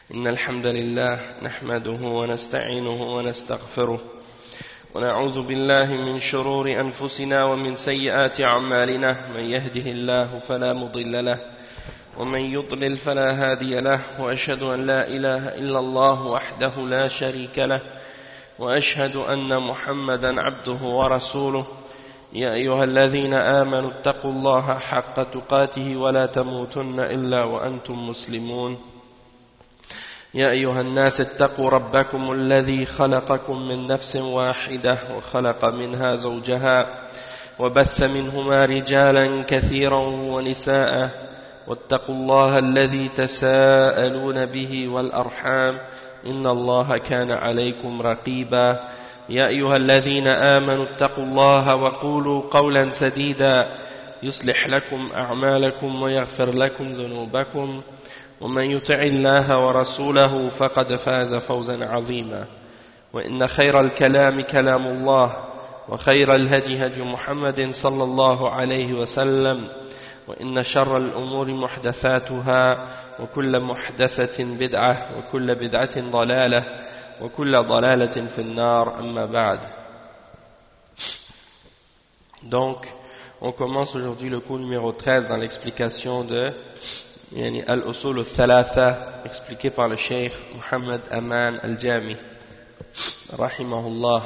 إن الحمد لله نحمده ونستعينه ونستغفره ونعوذ بالله من شرور أنفسنا ومن سيئات أعمالنا من يهده الله فلا مضل له ومن يضلل فلا هادي له وأشهد أن لا إله إلا الله وحده لا شريك له وأشهد أن محمدا عبده ورسوله يا أيها الذين آمنوا اتقوا الله حق تقاته ولا تموتن إلا وأنتم مسلمون يا أيها الناس اتقوا ربكم الذي خلقكم من نفس واحدة وخلق منها زوجها وبث منهما رجالا كثيرا ونساء واتقوا الله الذي تساءلون به والأرحام إن الله كان عليكم رقيبا يا أيها الذين آمنوا اتقوا الله وقولوا قولا سديدا يصلح لكم أعمالكم ويغفر لكم ذنوبكم ومن يطع الله ورسوله فقد فاز فوزا عظيما وإن خير الكلام كلام الله وخير الهدي هدي محمد صلى الله عليه وسلم وإن شر الأمور محدثاتها وكل محدثة بدعة وكل بدعة ضلالة وكل ضلالة في النار أما بعد. Donc, on commence aujourd'hui le cours numéro 13 dans l'explication de Al-Usul al-Thalatha, expliqué par le Cheikh Muhammad Aman al-Jami, rahimahullah.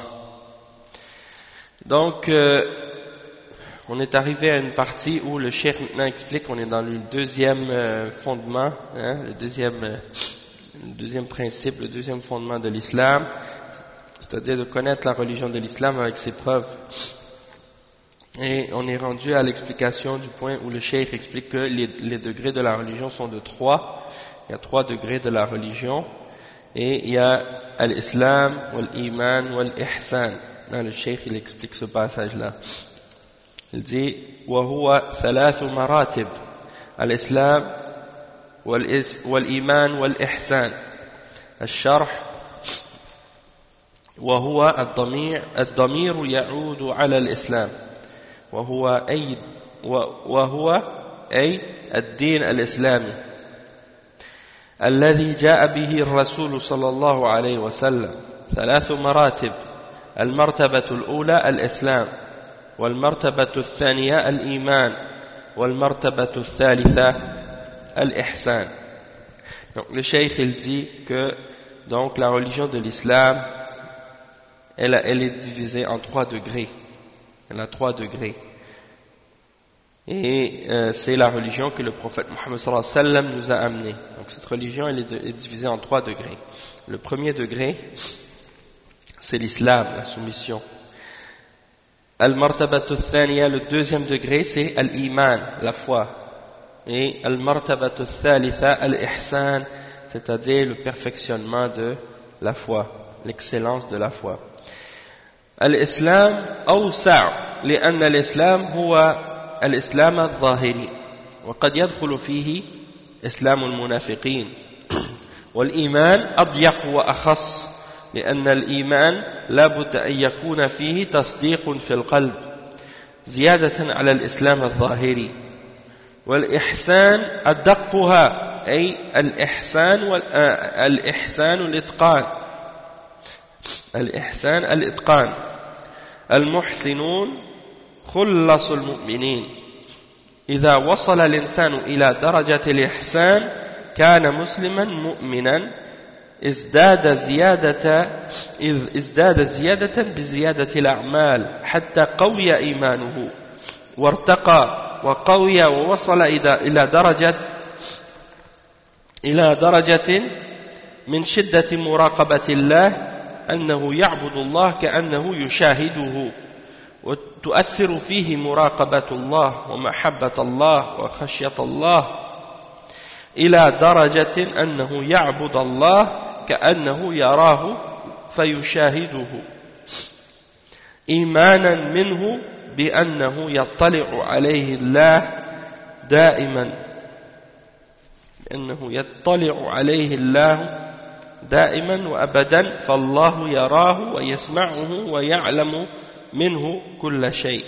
Donc, on est arrivé à une partie où le Cheikh maintenant explique qu'on est dans le deuxième fondement, le deuxième principe, le deuxième fondement de l'islam, c'est-à-dire de connaître la religion de l'islam avec ses preuves. Et on est rendu à l'explication du point où le cheikh explique que les degrés de la religion sont de 3. Il y a 3 degrés de la religion. Et il y a al-Islam, wal-Iman, wal-Ihsan. Là, le cheikh, il explique ce passage-là. Il dit, وَهُوَ ثَلَاثُ مَرَاتِبْ الإسلام والإيمان والإحسان الشرح وهو الضمير يعود على الإسلام وهو أي الدين الإسلامي الذي جاء به الرسول صلى الله عليه وسلم 3 مراتب المرتبة الأولى الإسلام والمرتبة الثانية الإيمان والمرتبة الثالثة الإحسان. Donc le cheikh il dit que donc la religion de l'islam elle est divisée en 3 degrés. Elle a 3 degrés. Et c'est la religion que le prophète Mohammed sallallahu alayhi wa sallam nous a amenée. Donc cette religion elle est divisée en 3 degrés. Le premier degré c'est l'islam, la soumission. Al-martabatu thaniya, le deuxième degré c'est al-iman, la foi. Et al-martabatu thalitha al-ihsan, c'est-à-dire le perfectionnement de la foi, l'excellence de la foi. الإسلام أوسع لأن الإسلام هو الإسلام الظاهري وقد يدخل فيه إسلام المنافقين والإيمان أضيق وأخص لأن الإيمان لا بد أن يكون فيه تصديق في القلب زيادة على الإسلام الظاهري والإحسان أدقها أي الإحسان الإتقان المحسنون خلص المؤمنين إذا وصل الإنسان إلى درجة الإحسان كان مسلما مؤمنا ازداد زيادة بزيادة الأعمال حتى قوي إيمانه وارتقى وقوي ووصل إلى درجة من شدة مراقبة الله أنه يعبد الله كأنه يشاهده وتؤثر فيه مراقبة الله ومحبة الله وخشية الله إلى درجة أنه يعبد الله كأنه يراه فيشاهده إيمانا منه بأنه يطلع عليه الله دائما وأبدا فالله يراه ويسمعه ويعلم منه كل شيء.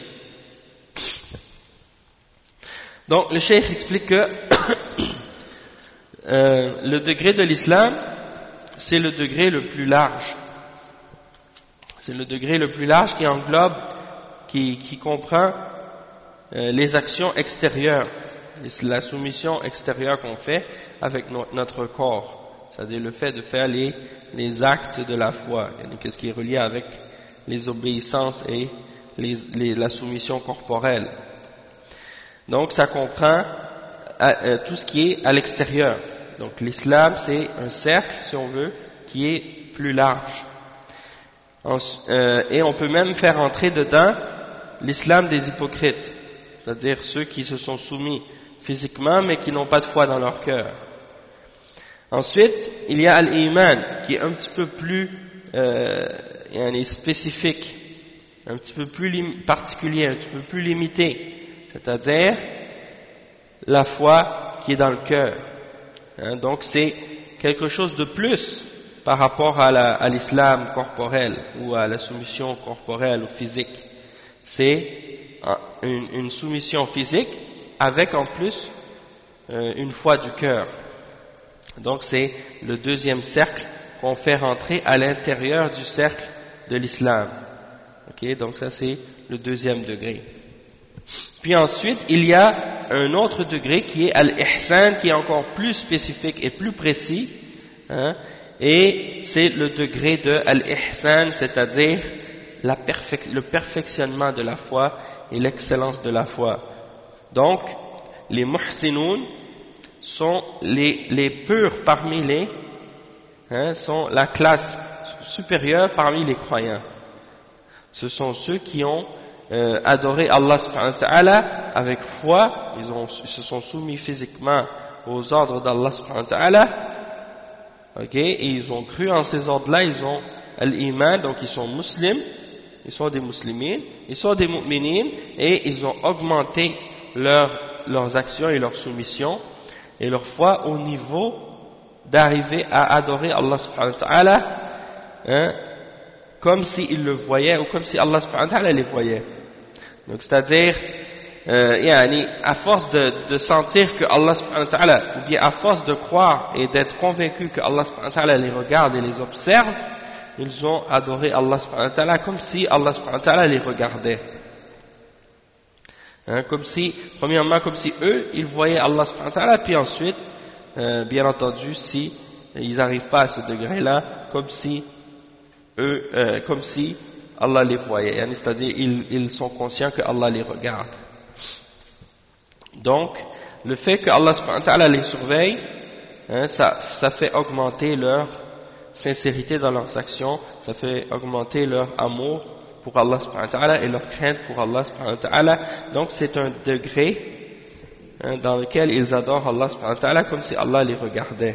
Donc le cheikh explique que Le degré de l'islam, c'est le degré le plus large. C'est le degré le plus large qui englobe, qui comprend les actions extérieures, la soumission extérieure qu'on fait avec notre corps, c'est-à-dire le fait de faire les actes de la foi, qu'est-ce qui est relié avec les obéissances et la soumission corporelle. Donc ça comprend tout ce qui est à l'extérieur. Donc l'islam, c'est un cercle, si on veut, qui est plus large. Et on peut même faire entrer dedans l'islam des hypocrites, c'est-à-dire ceux qui se sont soumis physiquement mais qui n'ont pas de foi dans leur cœur. Ensuite, il y a al-iman qui est un petit peu plus spécifique, un petit peu plus particulier, un petit peu plus limité, c'est-à-dire la foi qui est dans le cœur. Donc c'est quelque chose de plus par rapport à l'islam corporel ou à la soumission corporelle ou physique. C'est une soumission physique avec en plus une foi du cœur. Donc c'est le deuxième cercle qu'on fait rentrer à l'intérieur du cercle de l'islam. Okay, donc ça c'est le deuxième degré. Puis ensuite il y a un autre degré qui est al-ihsan, qui est encore plus spécifique et plus précis, et c'est le degré de al-ihsan, c'est-à-dire le perfectionnement de la foi et l'excellence de la foi. Donc les muhsinoun sont les purs parmi sont la classe supérieure parmi les croyants. Ce sont ceux qui ont adoré Allah subhanahu wa ta'ala avec foi, ils se sont soumis physiquement aux ordres d'Allah subhanahu wa ta'ala, et ils ont cru en ces ordres-là, ils ont l'iman, donc ils sont musulmans, ils sont des muslimines, ils sont des mu'minines, et ils ont augmenté leurs actions et leur soumission et leur foi au niveau d'arriver à adorer Allah subhanahu wa ta'ala, comme s'ils le voyaient ou comme si Allah subhanahu wa ta'ala les voyait. Donc c'est-à-dire, à force de sentir que Allah subhanahu wa ta'ala, ou bien à force de croire et d'être convaincu que Allah subhanahu wa ta'ala les regarde et les observe, ils ont adoré Allah subhanahu wa ta'ala comme si Allah subhanahu wa ta'ala les regardait. Premièrement, comme si eux, ils voyaient Allah subhanahu wa ta'ala, puis ensuite, bien entendu, si ils n'arrivent pas à ce degré-là, comme si Allah les voyait, c'est-à-dire ils sont conscients que Allah les regarde. Donc, le fait que Allah subhanahu wa ta'ala les surveille, ça fait augmenter leur sincérité dans leurs actions, ça fait augmenter leur amour pour Allah subhanahu wa ta'ala et leur crainte pour Allah subhanahu wa ta'ala. Donc c'est un degré dans lequel ils adorent Allah subhanahu wa ta'ala comme si Allah les regardait.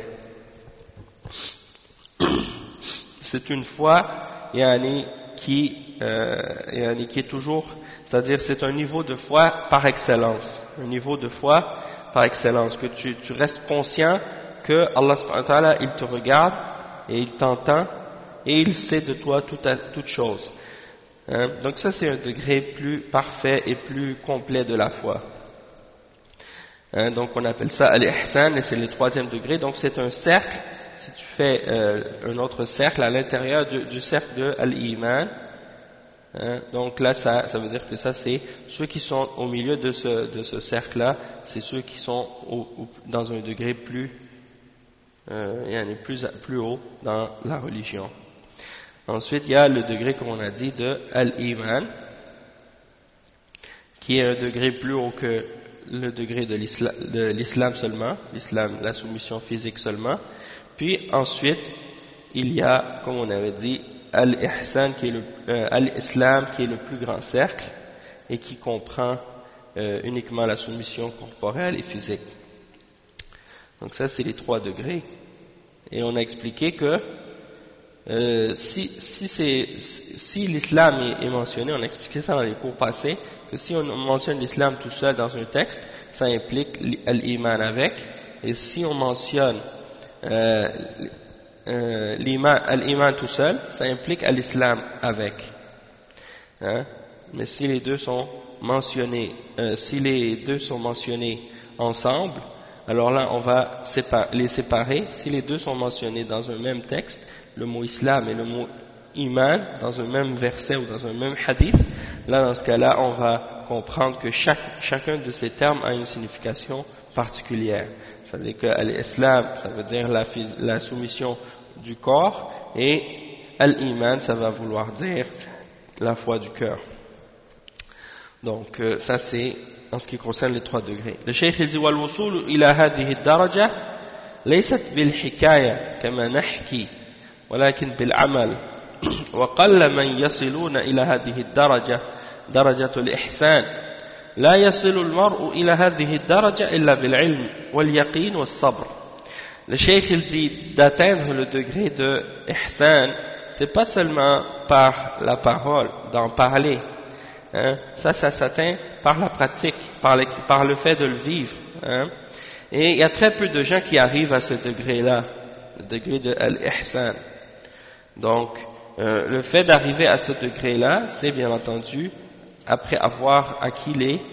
C'est une foi qui est toujours, c'est-à-dire c'est un niveau de foi par excellence, un niveau de foi par excellence, que tu restes conscient que Allah subhanahu wa ta'ala il te regarde et il t'entend et il sait de toi toute chose. Donc ça c'est un degré plus parfait et plus complet de la foi. Donc on appelle ça al-ihsan et c'est le troisième degré. Donc c'est un cercle. Si tu fais un autre cercle à l'intérieur du cercle de al-iman, donc là ça veut dire que ça c'est ceux qui sont au milieu de ce cercle-là, c'est ceux qui sont dans un degré plus haut dans la religion. Ensuite, il y a le degré, comme on a dit, de al-iman, qui est un degré plus haut que le degré de l'islam seulement, la soumission physique seulement. Puis ensuite, il y a, comme on avait dit, al-ihsan, al-islam, qui est le plus grand cercle et qui comprend uniquement la soumission corporelle et physique. Donc ça, c'est les 3 degrés. Et on a expliqué que si l'islam est mentionné, on a expliqué ça dans les cours passés, que si on mentionne l'islam tout seul dans un texte, ça implique l'iman avec, et si on mentionne l'iman tout seul, ça implique l'islam avec. Mais si les deux sont mentionnés, ensemble, alors là on va les séparer. Si les deux sont mentionnés dans un même texte, le mot islam et le mot iman, dans un même verset ou dans un même hadith, là dans ce cas-là on va comprendre que chacun de ces termes a une signification particulière. C'est-à-dire que l'islam, ça veut dire la soumission du corps, et al-iman, ça va vouloir dire la foi du cœur. Donc ça c'est en ce qui concerne les 3 degrés. Le cheikh il dit والوصول إلى هذه الدرجة ليست بالحكاية كما نحكي ولكن بالعمل وقل من يصلون إلى هذه الدرجة درجة الإحسان لا يصل المرء إلى هذه الدرجة إلا بالعلم واليقين والصبر. Le cheikh il dit d'atteindre le degré de ihsan, c'est pas seulement par la parole, d'en parler, hein? Ça s'atteint par la pratique, par le fait de le vivre, hein? Et il y a très peu de gens qui arrivent à ce degré-là, le degré de al-ihsan. Donc le fait d'arriver à ce degré-là, c'est bien entendu après avoir acquis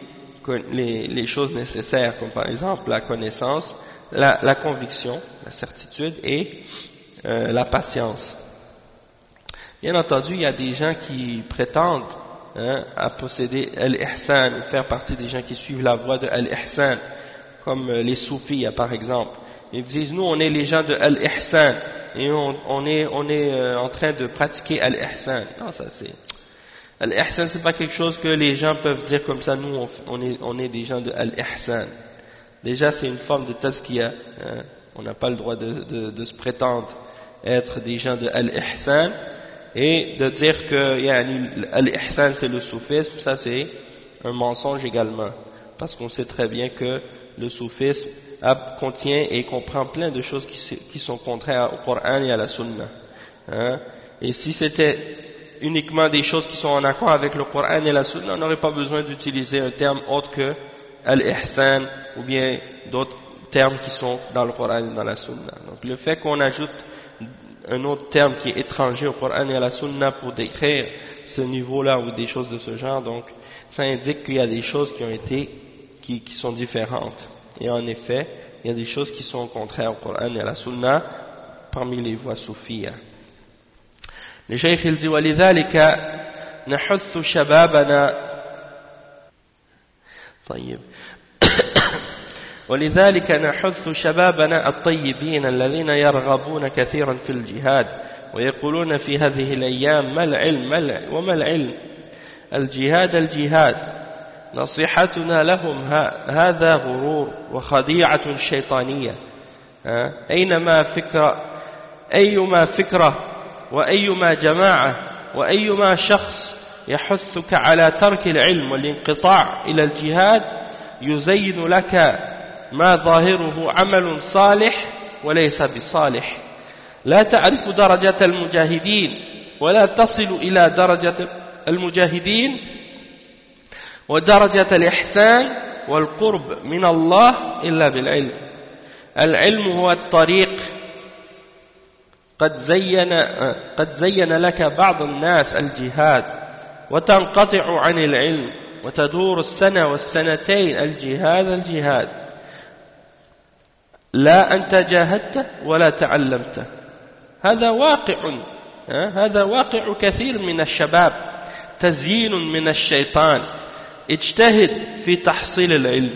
les choses nécessaires, comme par exemple la connaissance, la conviction, la certitude et la patience. Bien entendu, il y a des gens qui prétendent à posséder al-ihsan, faire partie des gens qui suivent la voie de al-ihsan, comme les soufis par exemple. Ils disent, nous on est les gens de al-ihsan et on est en train de pratiquer al-ihsan. Non, ça c'est... Al-ihsan c'est pas quelque chose que les gens peuvent dire comme ça, nous on est des gens de al-ihsan. Déjà c'est une forme de tazkiya, hein? On n'a pas le droit de se prétendre être des gens de al-ihsan, et de dire que al-ihsan c'est le soufisme, ça c'est un mensonge également, parce qu'on sait très bien que le soufisme contient et comprend plein de choses qui sont contraires au Coran et à la Sunna, hein? Et si c'était uniquement des choses qui sont en accord avec le Coran et la Sunna, on n'aurait pas besoin d'utiliser un terme autre que al-ihsan ou bien d'autres termes qui sont dans le Coran et dans la Sunna. Donc le fait qu'on ajoute un autre terme qui est étranger au Coran et à la Sunna pour décrire ce niveau-là ou des choses de ce genre, donc ça indique qu'il y a des choses qui sont différentes. Et en effet, il y a des choses qui sont contraires au Coran et à la Sunna parmi les voies soufiyas. Le cheikh il dit ولذلك نحث شبابنا طيب ولذلك نحث شبابنا الطيبين الذين يرغبون كثيرا في الجهاد ويقولون في هذه الأيام ما العلم وما العلم الجهاد نصيحتنا لهم هذا غرور وخديعة شيطانية أيما فكرة وأيما جماعة وأيما شخص يحثك على ترك العلم والانقطاع إلى الجهاد يزين لك ما ظاهره عمل صالح وليس بصالح لا تعرف درجة المجاهدين ولا تصل إلى درجة المجاهدين ودرجة الإحسان والقرب من الله إلا بالعلم. العلم هو الطريق. قد زين لك بعض الناس الجهاد وتنقطع عن العلم وتدور السنة والسنتين الجهاد لا أنت جاهدت ولا تعلمت. هذا واقع كثير من الشباب، تزيين من الشيطان. اجتهد في تحصيل العلم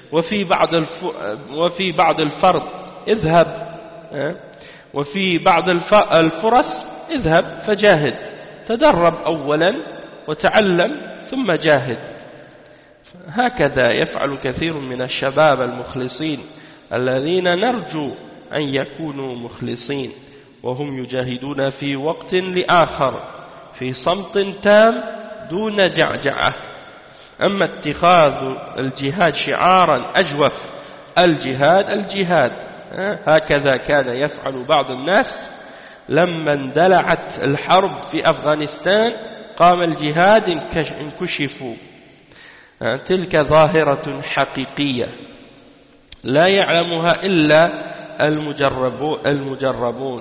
وفي بعض الفرض اذهب وفي بعض الفرص اذهب فجاهد. تدرب أولا وتعلم ثم جاهد. هكذا يفعل كثير من الشباب المخلصين الذين نرجو أن يكونوا مخلصين وهم يجاهدون في وقت لآخر في صمت تام دون جعجعة. أما اتخاذ الجهاد شعارا أجوف الجهاد هكذا كان يفعل بعض الناس لما اندلعت الحرب في أفغانستان قام الجهاد انكشفوا. تلك ظاهرة حقيقية لا يعلمها إلا المجربون.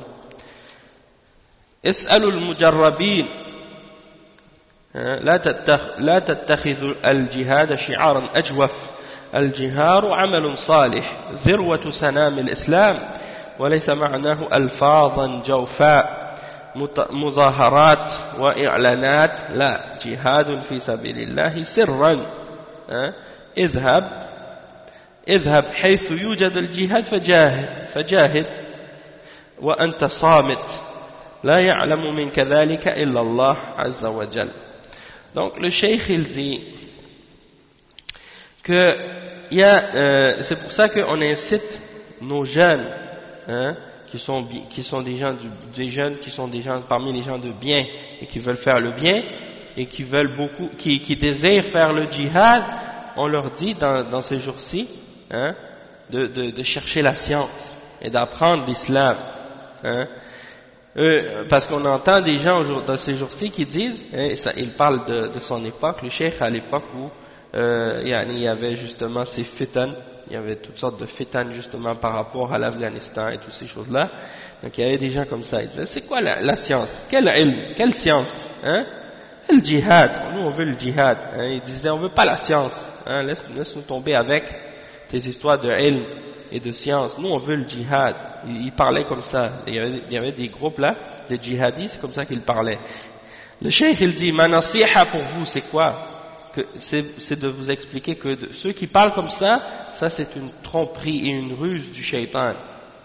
اسألوا المجربين. لا تتخذوا الجهاد شعارا أجوف الجهار عمل صالح ذروة سنام الإسلام وليس معناه ألفاظا جوفاء مظاهرات وإعلانات لا جهاد في سبيل الله سرا اذهب حيث يوجد الجهاد فجاهد وأنت صامت لا يعلم من كذلك إلا الله عز وجل. Donc le cheikh il dit que c'est pour ça qu'on incite nos jeunes qui sont des jeunes qui sont des gens parmi les gens de bien et qui veulent faire le bien et qui veulent beaucoup qui désirent faire le djihad, on leur dit dans ces jours-ci de chercher la science et d'apprendre l'islam, parce qu'on entend des gens dans ces jours-ci qui disent, ils parlent de son époque, le cheikh à l'époque où il y avait justement ces fitan, il y avait toutes sortes de fitan justement par rapport à l'Afghanistan et toutes ces choses-là. Donc il y avait des gens comme ça, ils disaient c'est quoi la science, quelle science, le djihad, nous on veut le djihad, ils disaient on veut pas la science, laisse-nous tomber avec tes histoires de ilm et de science, nous on veut le djihad. Ils parlaient comme ça, il y avait des groupes là, des djihadis, c'est comme ça qu'ils parlaient. Le cheikh il dit ma nasiha pour vous c'est quoi? C'est de vous expliquer que ceux qui parlent comme ça c'est une tromperie et une ruse du shaitan.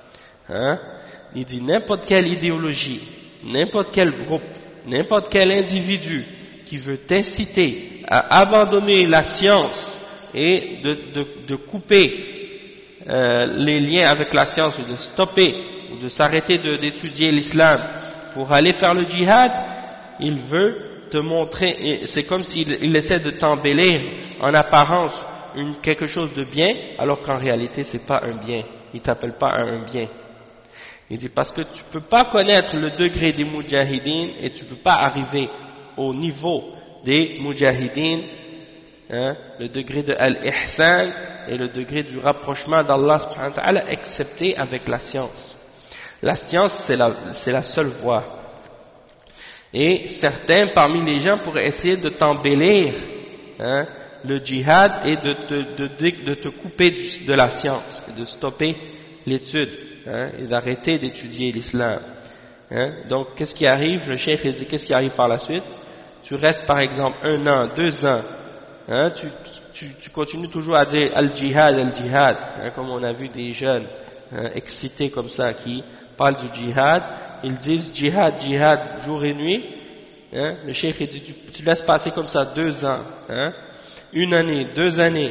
Il dit n'importe quelle idéologie, n'importe quel groupe, n'importe quel individu qui veut t'inciter à abandonner la science et de couper les liens avec la science ou de stopper ou de s'arrêter d'étudier l'islam pour aller faire le djihad, il veut te montrer, c'est comme s'il essaie de t'embellir en apparence quelque chose de bien alors qu'en réalité c'est pas un bien, il t'appelle pas à un bien. Il dit parce que tu peux pas connaître le degré des mujahideen et tu peux pas arriver au niveau des mujahideen, le degré de al-ihsan et le degré du rapprochement d'Allah subhanahu wa ta'ala excepté avec la science. La science c'est la seule voie. Et certains parmi les gens pourraient essayer de t'embellir le djihad et de te couper de la science et de stopper l'étude et d'arrêter d'étudier l'islam. Donc qu'est-ce qui arrive? Le cheikh il dit qu'est-ce qui arrive par la suite? Tu restes par exemple 1 an, 2 ans, tu continues toujours à dire al-jihad, comme on a vu des jeunes excités comme ça qui parlent du djihad, ils disent djihad jour et nuit. Le cheikh il dit tu laisses passer comme ça 2 ans, 1 année, 2 années,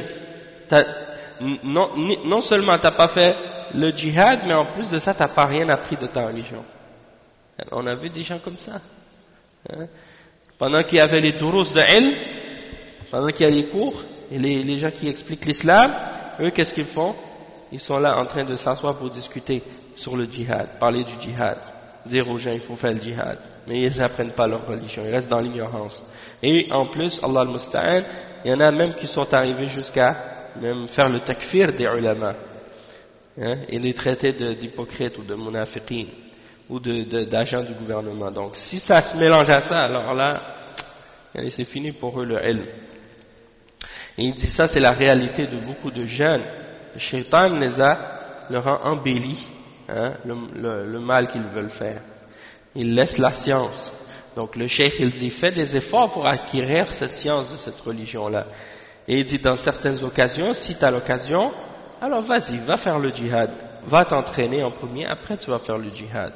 non seulement t'as pas fait le djihad, mais en plus de ça t'as pas rien appris de ta religion. On a vu des gens comme ça, pendant qu'il y avait les durus de ilm, pendant qu'il y a les cours et les gens qui expliquent l'islam, eux qu'est-ce qu'ils font? Ils sont là en train de s'asseoir pour discuter sur le djihad, parler du djihad, dire aux gens il faut faire le djihad, mais ils n'apprennent pas leur religion, ils restent dans l'ignorance. Et en plus, Allah al-Musta'an, il y en a même qui sont arrivés jusqu'à même faire le takfir des ulama, et les traiter d'hypocrites ou de munafiqin ou d'agents du gouvernement. Donc si ça se mélange à ça, alors là c'est fini pour eux le ilm. Et il dit ça c'est la réalité de beaucoup de jeunes. Le shaitan leur a embelli le mal qu'ils veulent faire. Ils laissent la science. Donc le cheikh il dit fais des efforts pour acquérir cette science de cette religion là. Et il dit dans certaines occasions, si tu as l'occasion, alors vas-y, va faire le djihad, va t'entraîner en premier, après tu vas faire le djihad.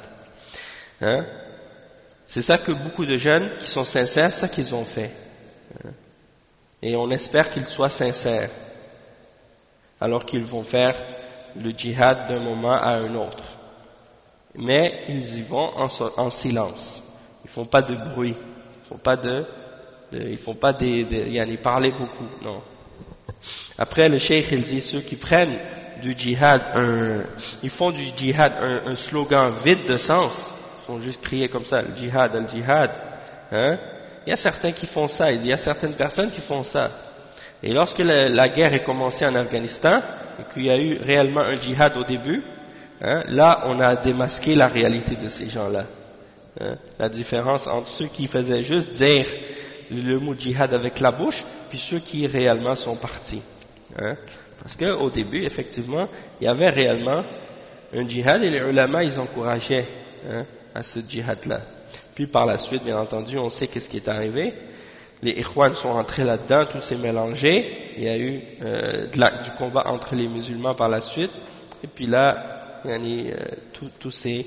C'est ça que beaucoup de jeunes qui sont sincères, c'est ça qu'ils ont fait. Et on espère qu'ils soient sincères, alors qu'ils vont faire le djihad d'un moment à un autre. Mais ils y vont en silence. Ils font pas de bruit, ils font pas ils parler beaucoup, non. Après le cheikh il dit ceux qui prennent du djihad, ils font du djihad un slogan vide de sens, ils font juste crier comme ça, le djihad, le djihad. Il y a certains qui font ça, il y a certaines personnes qui font ça. Et lorsque la guerre est commencée en Afghanistan, et qu'il y a eu réellement un djihad au début, là on a démasqué la réalité de ces gens-là. La différence entre ceux qui faisaient juste dire le mot djihad avec la bouche, puis ceux qui réellement sont partis. Parce qu'au début, effectivement, il y avait réellement un djihad et les ulama, ils encourageaient à ce djihad-là. Puis par la suite, bien entendu, on sait qu'est-ce qui est arrivé. Les ikhwan sont entrés là-dedans, tout s'est mélangé. Il y a eu du combat entre les musulmans par la suite. Et puis là, tout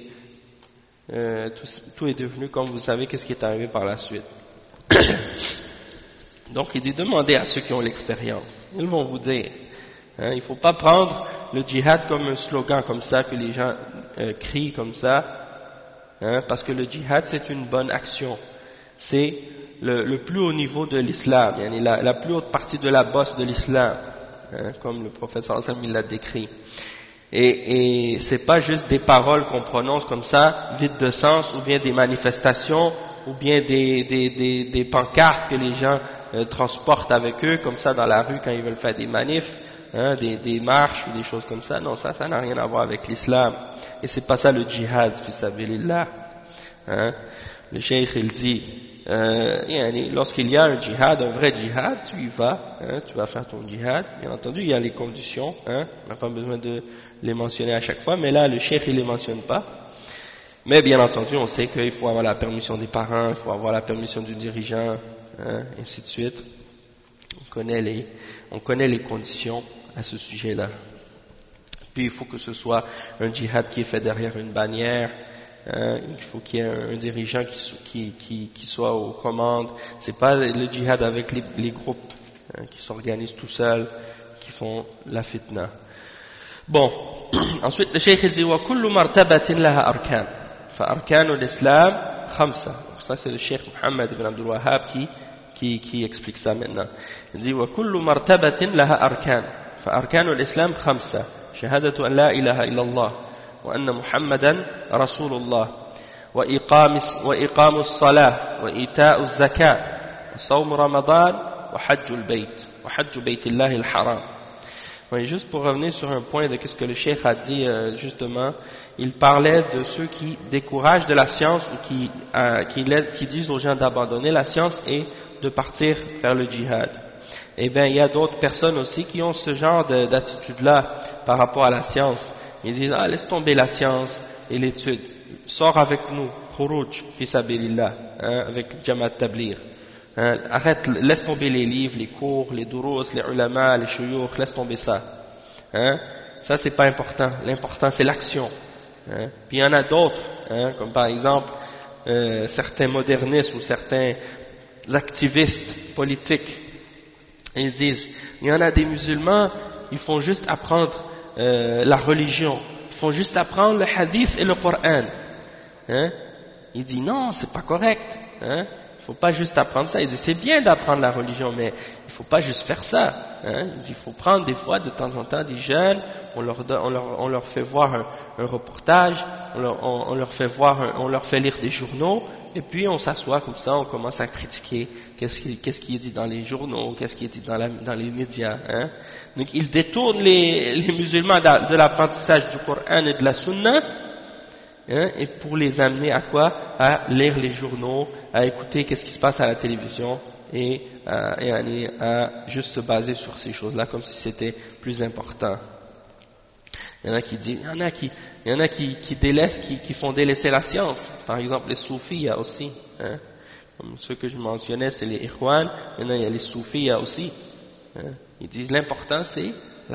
est devenu comme vous savez qu'est-ce qui est arrivé par la suite. Donc il dit demandez à ceux qui ont l'expérience. Ils vont vous dire. Il ne faut pas prendre le djihad comme un slogan comme ça que les gens crient comme ça. Parce que le djihad c'est une bonne action. C'est le plus haut niveau de l'islam, la plus haute partie de la bosse de l'islam, comme le professeur Hassan l'a décrit. Et c'est pas juste des paroles qu'on prononce comme ça, vides de sens, ou bien des manifestations, ou bien des pancartes que les gens transportent avec eux, comme ça dans la rue quand ils veulent faire des manifs, des marches ou des choses comme ça. Non, ça n'a rien à voir avec l'islam. Et c'est pas ça le djihad, fi sabilillah. Le cheikh il dit, lorsqu'il y a un djihad, un vrai djihad, tu y vas, tu vas faire ton djihad. Bien entendu, il y a les conditions, on n'a pas besoin de les mentionner à chaque fois, mais là, le cheikh il les mentionne pas. Mais bien entendu, on sait qu'il faut avoir la permission des parents, il faut avoir la permission du dirigeant, ainsi de suite. On connaît les conditions à ce sujet-là. Puis il faut que ce soit un djihad qui est fait derrière une bannière. Il faut qu'il y ait un dirigeant qui soit aux commandes. C'est pas le djihad avec les groupes qui s'organisent tout seuls, qui font la fitna. Bon, ensuite le cheikh il dit wa kullu martabatin laha arkan. Fa arkanu l'islam khamsa. Ça c'est le cheikh Mohammed ibn Abdul Wahhab qui explique ça maintenant. Il dit wa kullu martabatin laha arkan. Fa arkanu l'islam khamsa. Shahadatu an la ilaha illallah. وأن محمدا رسول الله وإقام الصلاة وإيتاء الزكاة وصوم رمضان وحج بيت الله الحرام. Oui, juste pour revenir sur un point de ce que le cheikh a dit justement, il parlait de ceux qui découragent de la science ou qui disent aux gens d'abandonner la science et de partir faire le djihad. Eh bien, il y a d'autres personnes aussi qui ont ce genre d'attitude-là par rapport à la science. Ils disent, laisse tomber la science et l'étude, sors avec nous, khuruj, fi sabilillah, avec Jamaat Tabligh. Arrête, laisse tomber les livres, les cours, les durous, les ulama, les shuyukh, laisse tomber ça. Ça c'est pas important, l'important c'est l'action. Puis il y en a d'autres, comme par exemple certains modernistes ou certains activistes politiques. Ils disent, il y en a des musulmans, ils font juste apprendre la religion, ils font juste apprendre le hadith et le Coran. Il dit non, c'est pas correct. Il faut pas juste apprendre ça. Il dit c'est bien d'apprendre la religion, mais il faut pas juste faire ça. Il dit il faut prendre des fois de temps en temps des jeunes, on leur fait voir un reportage, on leur fait lire des journaux, et puis on s'assoit comme ça, on commence à critiquer qu'est-ce qui est dit dans les journaux, qu'est-ce qui est dit dans les médias. Donc ils détournent les musulmans de l'apprentissage du Coran et de la Sunna, et pour les amener à quoi? À lire les journaux, à écouter qu'est-ce qui se passe à la télévision, et à juste se baser sur ces choses-là comme si c'était plus important. Il y en a qui disent, il y en a qui délaissent, qui font délaisser la science. Par exemple, les soufis, il y a aussi, comme ceux que je mentionnais, c'est les ikhwan. Maintenant, il y a les soufis, il y a aussi. Ils disent l'important c'est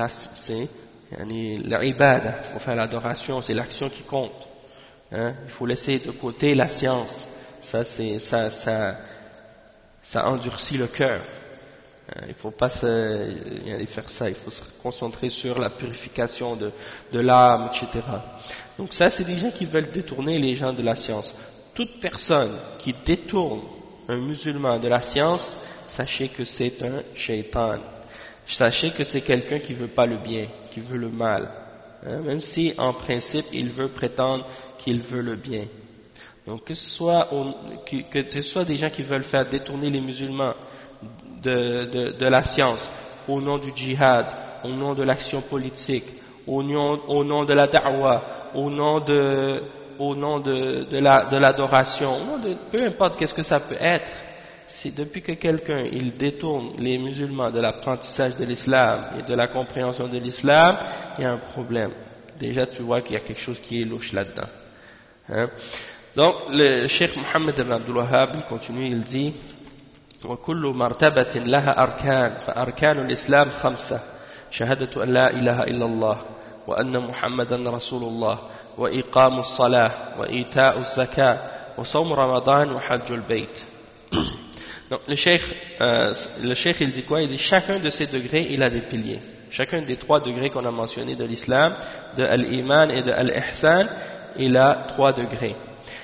l'ibada, il faut faire l'adoration, c'est l'action qui compte. Il faut laisser de côté la science. Ça endurcit le cœur. Il faut pas faire ça, il faut se concentrer sur la purification de l'âme, etc. Donc ça, c'est des gens qui veulent détourner les gens de la science. Toute personne qui détourne un musulman de la science, sachez que c'est un shaitan. Sachez que c'est quelqu'un qui veut pas le bien, qui veut le mal. Même si, en principe, il veut prétendre qu'il veut le bien. Donc que ce soit des gens qui veulent faire détourner les musulmans de la science, au nom du djihad, au nom de l'action politique, au nom de la da'wa, au nom de l'adoration, peu importe qu'est-ce que ça peut être, si depuis que quelqu'un il détourne les musulmans de l'apprentissage de l'islam et de la compréhension de l'islam, il y a un problème. Déjà tu vois qu'il y a quelque chose qui est louche là-dedans. Hein? Donc le Cheikh Mohammed ibn Abdul Wahhab il continue, il dit وكل مرتبة لها أركان فأركان الإسلام 5 شهادة أن لا إله إلا الله وأن محمدا رسول الله وإقام الصلاة وإيتاء الزكاة وصوم رمضان وحج البيت. Donc le cheikh il dit quoi? Il dit chacun de ces degrés il a des piliers. Chacun des 3 degrés qu'on a mentionnés de l'islam, de al-iman et de al-ihsan, il a 3 degrés.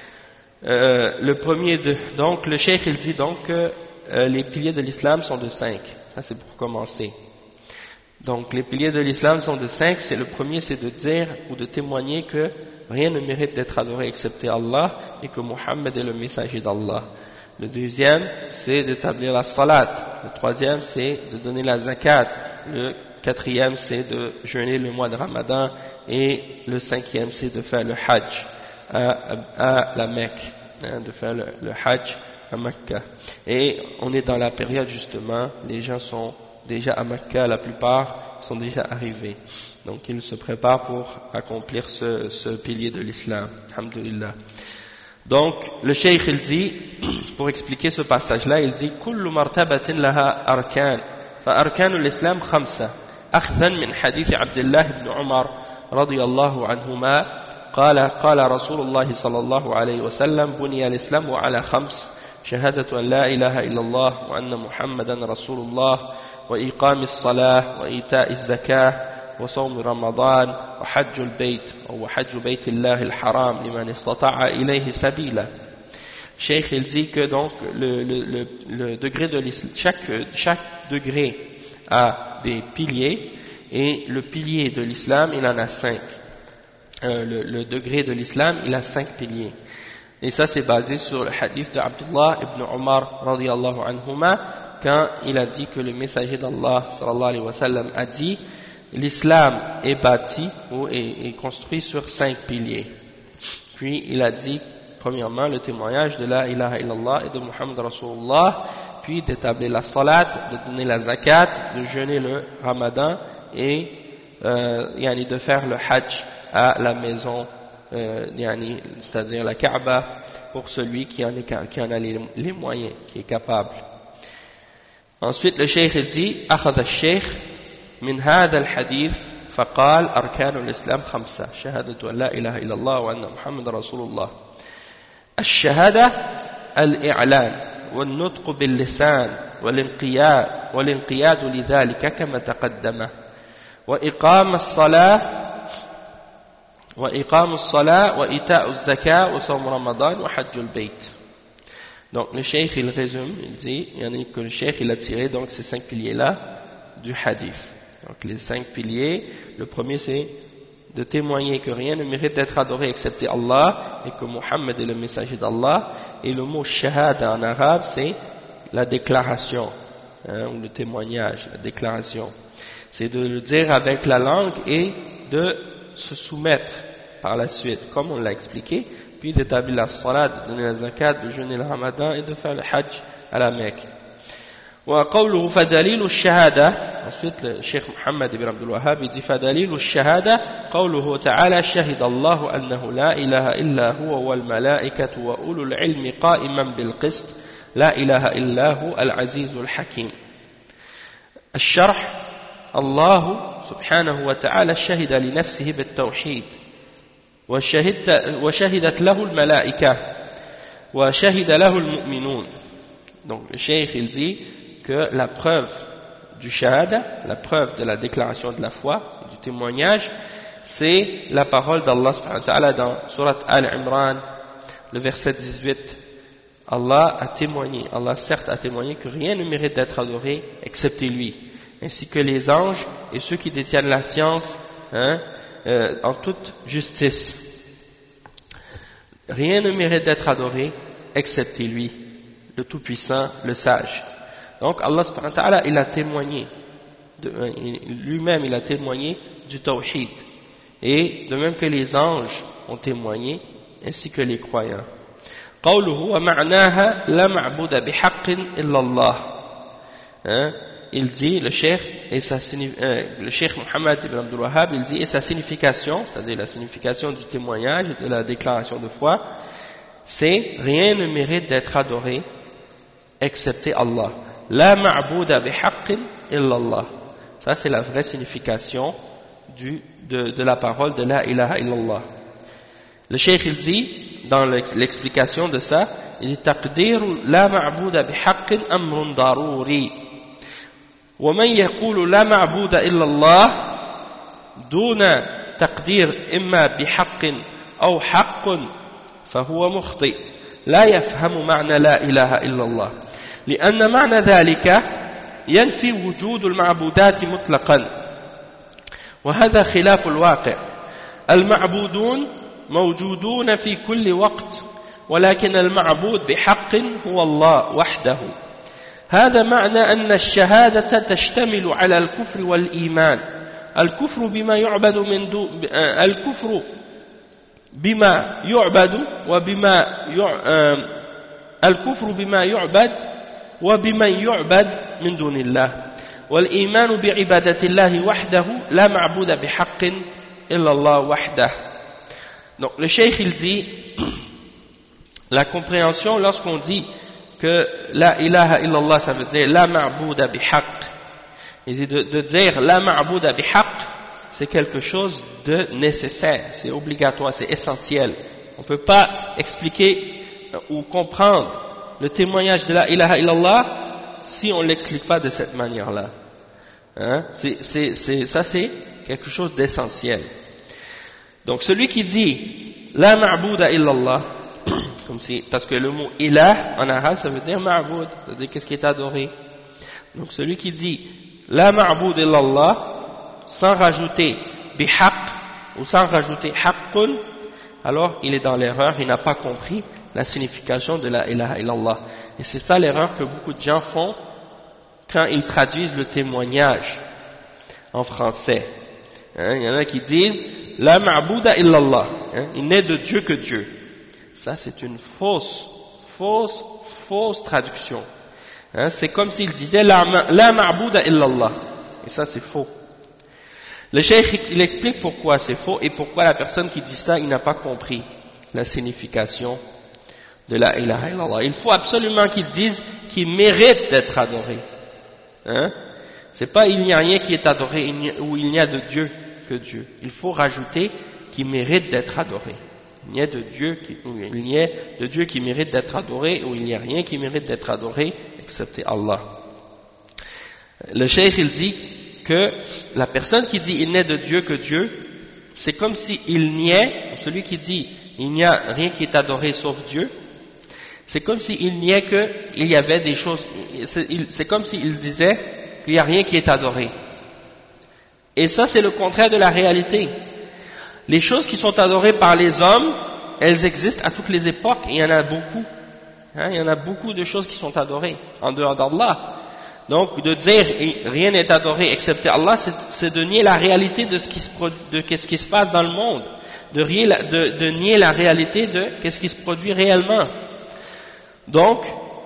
Le premier donc le cheikh il dit donc que les piliers de l'islam sont de 5. Ça c'est pour commencer. Donc les piliers de l'islam sont de 5. C'est le premier, c'est de dire ou de témoigner que rien ne mérite d'être adoré excepté Allah et que Muhammad est le messager d'Allah. Le deuxième, c'est d'établir la salat. Le troisième, c'est de donner la zakat. Le quatrième, c'est de jeûner le mois de Ramadan. Et le cinquième, c'est de faire le hajj à la Mecque, hein, de faire le hajj à Mecca. Et on est dans la période justement, les gens sont déjà à Mecca, la plupart sont déjà arrivés. Donc ils se préparent pour accomplir ce pilier de l'islam. Alhamdulillah. Donc le cheikh il dit, pour expliquer ce passage-là, il dit كل مرتبة لها أركان فأركان الإسلام 5 أخذا من حديث عبد الله بن عمر رضي الله عنهما قال رسول الله صلى الله عليه وسلم بني الإسلام على 5 شهادة أن لا إله إلا الله وأن محمدا رسول الله وإقام الصلاة وإيتاء الزكاة وصوم رمضان وحج البيت أو حج بيت الله الحرام لمن استطاع إليه سبيلا. Cheikh il dit que donc le degré de l'islam, chaque degré a des piliers et le pilier de l'islam il en a 5. Le degré de l'islam il a 5 piliers. Et ça c'est basé sur le hadith de Abdullah ibn Umar radiyallahu anhuma quand il a dit que le messager d'Allah sallallahu alayhi wa sallam a dit l'islam est bâti ou est construit sur 5 piliers. Puis il a dit premièrement le témoignage de la ilaha illallah et de Muhammad Rasulullah, puis d'établir la salat, de donner la zakat, de jeûner le ramadan et de faire le hajj à la maison, c'est-à-dire la Kaaba, pour celui qui en a les moyens, qui est capable. Ensuite le cheikh dit أخذ الشيخ من هذا الحديث فقال أركان الإسلام 5 شهادة أن لا إله إلا الله وأن محمد رسول الله. الشهادة الإعلان والنطق باللسان والانقياد لذلك كما تقدم وإقام الصلاة وإيتاء الزكاة وصوم رمضان وحج البيت. Donc le cheikh il résume, il dit que le cheikh il a tiré donc ces 5 piliers là du hadith. Donc les 5 piliers, le premier c'est de témoigner que rien ne mérite d'être adoré excepté Allah et que Muhammad est le messager d'Allah. Et le mot shahada en arabe c'est la déclaration, ou le témoignage, la déclaration. C'est de le dire avec la langue et de se soumettre par la suite, comme on l'a expliqué, puis d'établir la salat, de donner la zakat, de jeûner le ramadan et de faire le hajj à la Mecque. وقوله فدليل الشهادة, ensuite le Cheikh Mohammed ibn Abdul Wahhab dit فدليل الشهادة قوله تعالى شهد الله أنه لا إله إلا هو والملائكة وأولو العلم قائما بالقسط لا إله إلا هو العزيز الحكيم. الشرح الله سبحانه وتعالى شهد لنفسه بالتوحيد وشهدت له الملائكة وشهد له المؤمنون. Donc le Cheikh il dit que la preuve du shahada, la preuve de la déclaration de la foi, du témoignage, c'est la parole d'Allah subhanahu wa ta'ala dans Surat Al-Imran, le verset 18. Allah a témoigné, Allah certes a témoigné que rien ne mérite d'être adoré excepté lui, ainsi que les anges et ceux qui détiennent la science en toute justice. Rien ne mérite d'être adoré excepté lui, le Tout-Puissant, le Sage. Donc Allah subhanahu wa ta'ala il a témoigné, lui-même il a témoigné du tawhid, et de même que les anges ont témoigné, ainsi que les croyants. قوله ومعناها لا معبود بحق إلا الله. Il dit, le cheikh Mohammed ibn Abdul Wahhab, il dit, et sa signification, c'est-à-dire la signification du témoignage et de la déclaration de foi, c'est rien ne mérite d'être adoré excepté Allah. La ma'bouda bihaqqin illa Allah. Ça c'est la vraie signification de la parole de la ilaha illallah. Le cheikh il dit, dans l'explication de ça, il dit taqdir la ma'bouda bihaqqin amrun daruri. ومن يقول لا معبود إلا الله دون تقدير إما بحق أو حق فهو مخطئ لا يفهم معنى لا إله إلا الله لأن معنى ذلك ينفي وجود المعبودات مطلقا وهذا خلاف الواقع. المعبودون موجودون في كل وقت ولكن المعبود بحق هو الله وحده. هذا معنى أن الشهادة تشتمل على الكفر والإيمان. الكفر بما يعبد الكفر بما يعبد الكفر بما يعبد وبمن يعبد من دون الله والإيمان بعبادة الله وحده لا معبود بحق إلا الله وحده. Donc le cheikh il dit la compréhension lorsqu'on dit que la ilaha illallah ça veut dire la ma'bouda bihaq. Il dit de dire la ma'bouda bihaq, c'est quelque chose de nécessaire, c'est obligatoire, c'est essentiel. On ne peut pas expliquer ou comprendre le témoignage de la ilaha illallah si on ne l'explique pas de cette manière-là. Ça c'est quelque chose d'essentiel. Donc celui qui dit la ma'bouda illallah, comme si, parce que le mot ilah en arabe ça veut dire ma'boud, ça veut dire qu'est-ce qui est adoré. Donc celui qui dit la ma'boud illallah sans rajouter bihaq ou sans rajouter haqqun, alors il est dans l'erreur, il n'a pas compris la signification de la ilaha illallah. Et c'est ça l'erreur que beaucoup de gens font quand ils traduisent le témoignage en français. Il y en a qui disent la ma'bouda illallah, il n'est de Dieu que Dieu. Ça c'est une fausse traduction. C'est comme s'il disait la ma'bouda illallah. Et ça c'est faux. Le cheikh il explique pourquoi c'est faux et pourquoi la personne qui dit ça il n'a pas compris la signification de la ilaha illallah. Il faut absolument qu'il dise qu'il mérite d'être adoré. C'est pas il n'y a rien qui est adoré ou il n'y a de Dieu que Dieu. Il faut rajouter qu'il mérite d'être adoré. Il n'y a de Dieu qui mérite d'être adoré ou il n'y a rien qui mérite d'être adoré excepté Allah. Le cheikh il dit que la personne qui dit il n'est de Dieu que Dieu, c'est comme si il niait, celui qui dit il n'y a rien qui est adoré sauf Dieu, c'est comme s'il niait qu'il y avait des choses, c'est comme s'il disait qu'il n'y a rien qui est adoré. Et ça c'est le contraire de la réalité. Les choses qui sont adorées par les hommes, elles existent à toutes les époques, et il y en a beaucoup. Il y en a beaucoup de choses qui sont adorées en dehors d'Allah. Donc, de dire rien n'est adoré excepté Allah, c'est de nier la réalité de ce qui se passe dans le monde, de nier la réalité de qu'est-ce qui se produit réellement. Donc,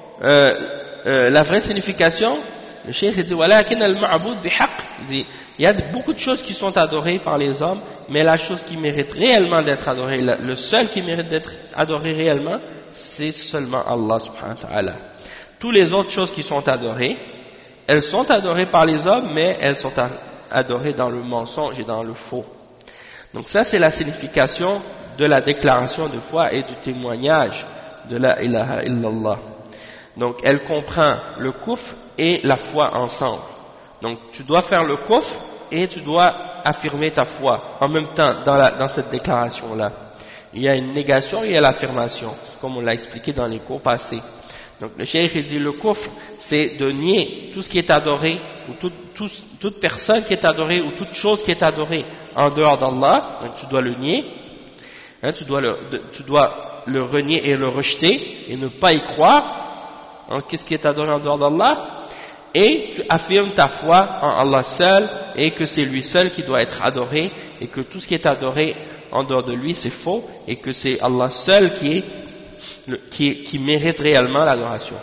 la vraie signification, le cheikh dit walakin al-ma'bud bihaq, il dit il y a beaucoup de choses qui sont adorées par les hommes, mais la chose qui mérite réellement d'être adorée, le seul qui mérite d'être adoré réellement, c'est seulement Allah subhanahu wa ta'ala. Toutes les autres choses qui sont adorées, elles sont adorées par les hommes, mais elles sont adorées dans le mensonge et dans le faux. Donc ça c'est la signification de la déclaration de foi et du témoignage de la ilaha illallah. Donc elle comprend le kufr et la foi ensemble. Donc tu dois faire le kufr et tu dois affirmer ta foi en même temps dans cette déclaration-là. Il y a une négation et il y a l'affirmation, comme on l'a expliqué dans les cours passés. Donc le cheikh il dit le kufr, c'est de nier tout ce qui est adoré, ou toute personne qui est adorée, ou toute chose qui est adorée en dehors d'Allah. Donc tu dois le nier, tu dois le renier et le rejeter, et ne pas y croire en qu'est-ce qui est adoré en dehors d'Allah, et tu affirmes ta foi en Allah seul, et que c'est lui seul qui doit être adoré, et que tout ce qui est adoré en dehors de lui c'est faux, et que c'est Allah seul qui est qui méritent réellement l'adoration.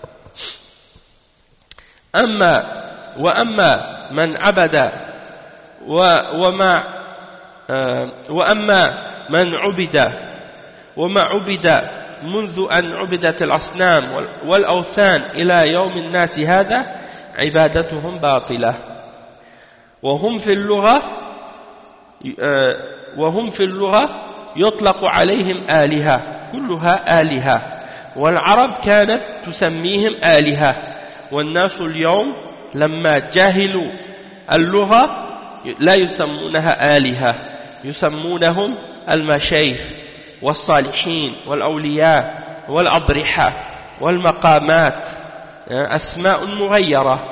وأما من عبد وأما من عبد وما عبد منذ أن عبدت الأصنام والأوثان إلى يوم الناس هذا عبادتهم باطلة وهم في اللغة يطلق عليهم آلهة كلها آلهة والعرب كانت تسميهم آلهة والناس اليوم لما جاهلوا اللغة لا يسمونها آلهة يسمونهم المشايخ والصالحين والأولياء والأضرحة والمقامات أسماء مغيرة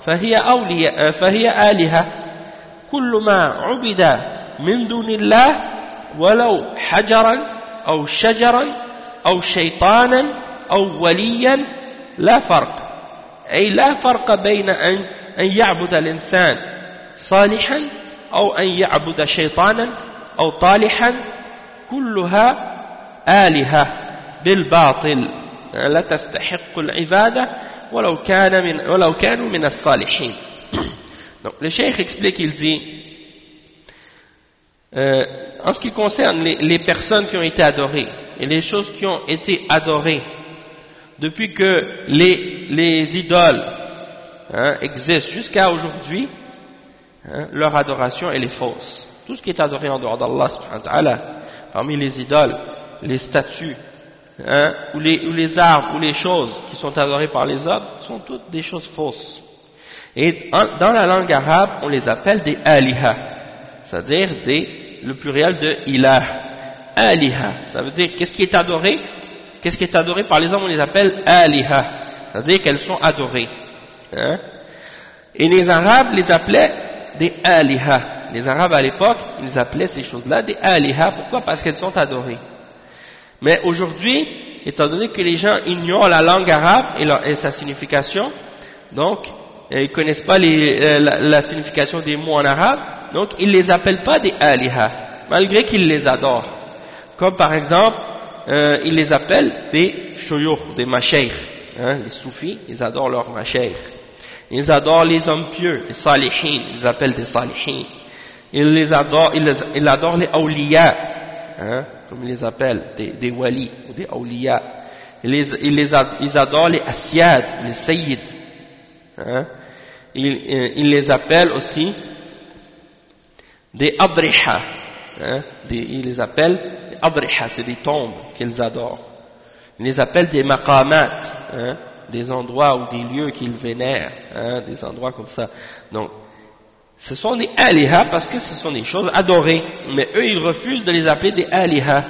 فهي آلهة كل ما عبد من دون الله ولو حجرا أو شجرا أو شيطانا أو وليا لا فرق أي لا فرق بين أن يعبد الإنسان صالحا أو أن يعبد شيطانا أو طالحا كلها آلهة بالباطل لا تستحق العبادة ولو كانوا من الصالحين. Donc le cheikh explique, il dit en ce qui concerne les personnes qui ont été adorées et les choses qui ont été adorées depuis que les idoles existent jusqu'à aujourd'hui, leur adoration elle est fausse. Tout ce qui est adoré en dehors d'Allah subhanahu wa ta'ala, parmi les idoles, les statues, ou les arbres, ou les choses qui sont adorées par les hommes, sont toutes des choses fausses. Et dans la langue arabe, on les appelle des aliha, c'est-à-dire le pluriel de ilah. Aliha, ça veut dire qu'est-ce qui est adoré par les hommes, on les appelle aliha, c'est-à-dire qu'elles sont adorées. Et les Arabes les appelaient des aliha. Les Arabes à l'époque, ils appelaient ces choses-là des aliha. Pourquoi? Parce qu'elles sont adorées. Mais aujourd'hui, étant donné que les gens ignorent la langue arabe et sa signification, donc ils ne connaissent pas la signification des mots en arabe, donc ils ne les appellent pas des aliha, malgré qu'ils les adorent. Comme par exemple, ils les appellent des shuyukh, des mashaykh. Les soufis, ils adorent leurs mashaykh. Ils adorent les hommes pieux, les salihin, ils les appellent des salihin. Ils adorent les awliya, comme ils les appellent, des wali ou des awliya. Ils adorent les asyad, les sayyid. Ils les appellent aussi des adriha. Ils les appellent des adriha, c'est des tombes qu'ils adorent. Ils les appellent des maqamat, des endroits ou des lieux qu'ils vénèrent, des endroits comme ça. Donc, ce sont des aliha parce que ce sont des choses adorées, mais eux ils refusent de les appeler des aliha.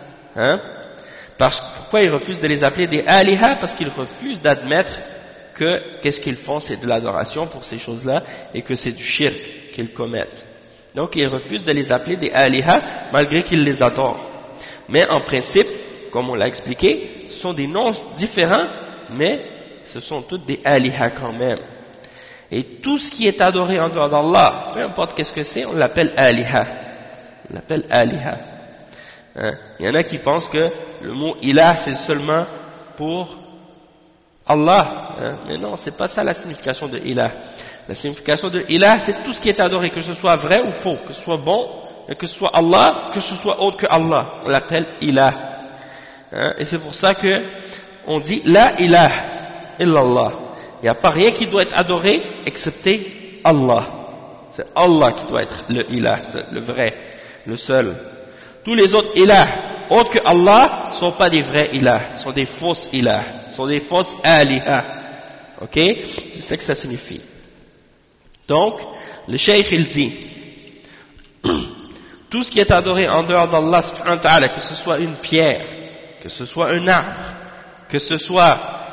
Pourquoi ils refusent de les appeler des aliha? Parce qu'ils refusent d'admettre que qu'est-ce qu'ils font, c'est de l'adoration pour ces choses-là et que c'est du shirk qu'ils commettent. Donc ils refusent de les appeler des aliha malgré qu'ils les adorent. Mais en principe, comme on l'a expliqué, ce sont des noms différents, mais ce sont toutes des aliha quand même. Et tout ce qui est adoré en dehors d'Allah, peu importe qu'est-ce que c'est, on l'appelle aliha. On l'appelle aliha. Il y en a qui pensent que le mot ilah c'est seulement pour Allah. Mais non, c'est pas ça la signification de ilah. La signification de ilah c'est tout ce qui est adoré, que ce soit vrai ou faux, que ce soit bon, que ce soit Allah, que ce soit autre que Allah. On l'appelle ilah. Et c'est pour ça que on dit la ilaha illallah. Il n'y a pas rien qui doit être adoré excepté Allah. C'est Allah qui doit être le ilah, le vrai, le seul. Tous les autres ilahs, autres que Allah, ne sont pas des vrais ilahs, sont des fausses ilahs, sont des fausses aliha. Ok? C'est ça que ça signifie. Donc, le cheikh il dit, tout ce qui est adoré en dehors d'Allah subhanahu wa ta'ala, que ce soit une pierre, que ce soit un arbre, que ce soit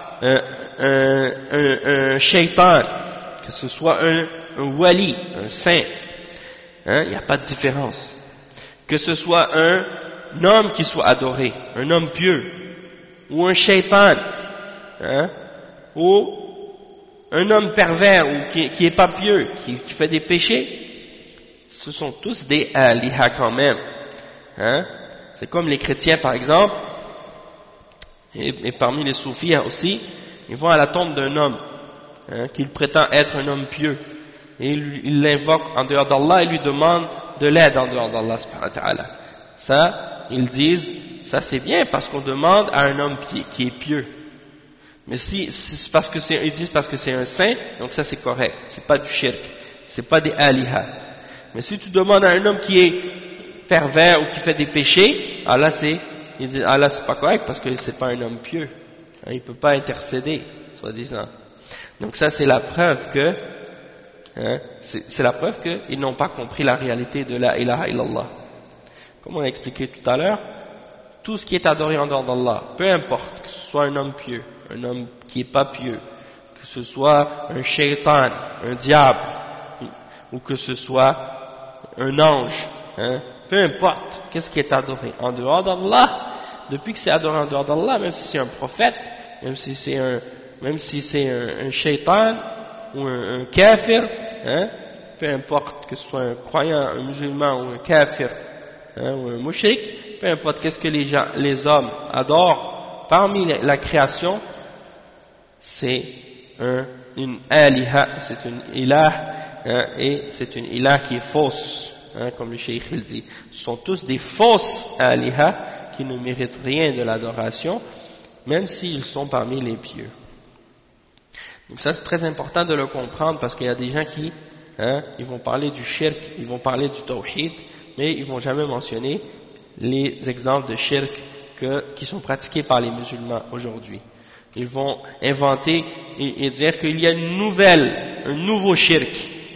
un shaitan, que ce soit un wali, un saint, il n'y a pas de différence. Que ce soit un homme qui soit adoré, un homme pieux, ou un shaitan, ou un homme pervers, ou qui est pas pieux, qui fait des péchés, ce sont tous des aliha quand même. C'est comme les chrétiens par exemple, et parmi les soufis aussi, ils vont à la tombe d'un homme, qu'il prétend être un homme pieux, et ils l'invoquent en dehors d'Allah et lui demandent de l'aide en dehors d'Allah subhanahu wa ta'ala. Ça, ils disent, ça c'est bien parce qu'on demande à un homme qui est pieux. Mais si c'est parce que ils disent parce que c'est un saint, donc ça c'est correct, c'est pas du shirk, c'est pas des aliha. Mais si tu demandes à un homme qui est pervers ou qui fait des péchés, là c'est pas correct parce que c'est pas un homme pieux, il peut pas intercéder, soi-disant. Donc ça c'est la preuve que c'est la preuve qu'ils n'ont pas compris la réalité de la ilaha illallah. Comme on a expliqué tout à l'heure, tout ce qui est adoré en dehors d'Allah, peu importe que ce soit un homme pieux, un homme qui n'est pas pieux, que ce soit un shaitan, un diable, ou que ce soit un ange, peu importe, qu'est-ce qui est adoré en dehors d'Allah, depuis que c'est adoré en dehors d'Allah, même si c'est un prophète, même si c'est un shaitan, ou un kafir, peu importe que ce soit un croyant, un musulman ou un kafir, ou un mushrik, peu importe qu'est-ce que les hommes adorent, parmi la création, c'est une aliha, c'est une ilah, et c'est une ilah qui est fausse, comme le cheikh il dit. Ce sont tous des fausses aliha qui ne méritent rien de l'adoration, même s'ils sont parmi les pieux. Donc ça c'est très important de le comprendre parce qu'il y a des gens qui, ils vont parler du shirk, ils vont parler du tawhid, mais ils vont jamais mentionner les exemples de shirk qui sont pratiqués par les musulmans aujourd'hui. Ils vont inventer et dire qu'il y a un nouveau shirk,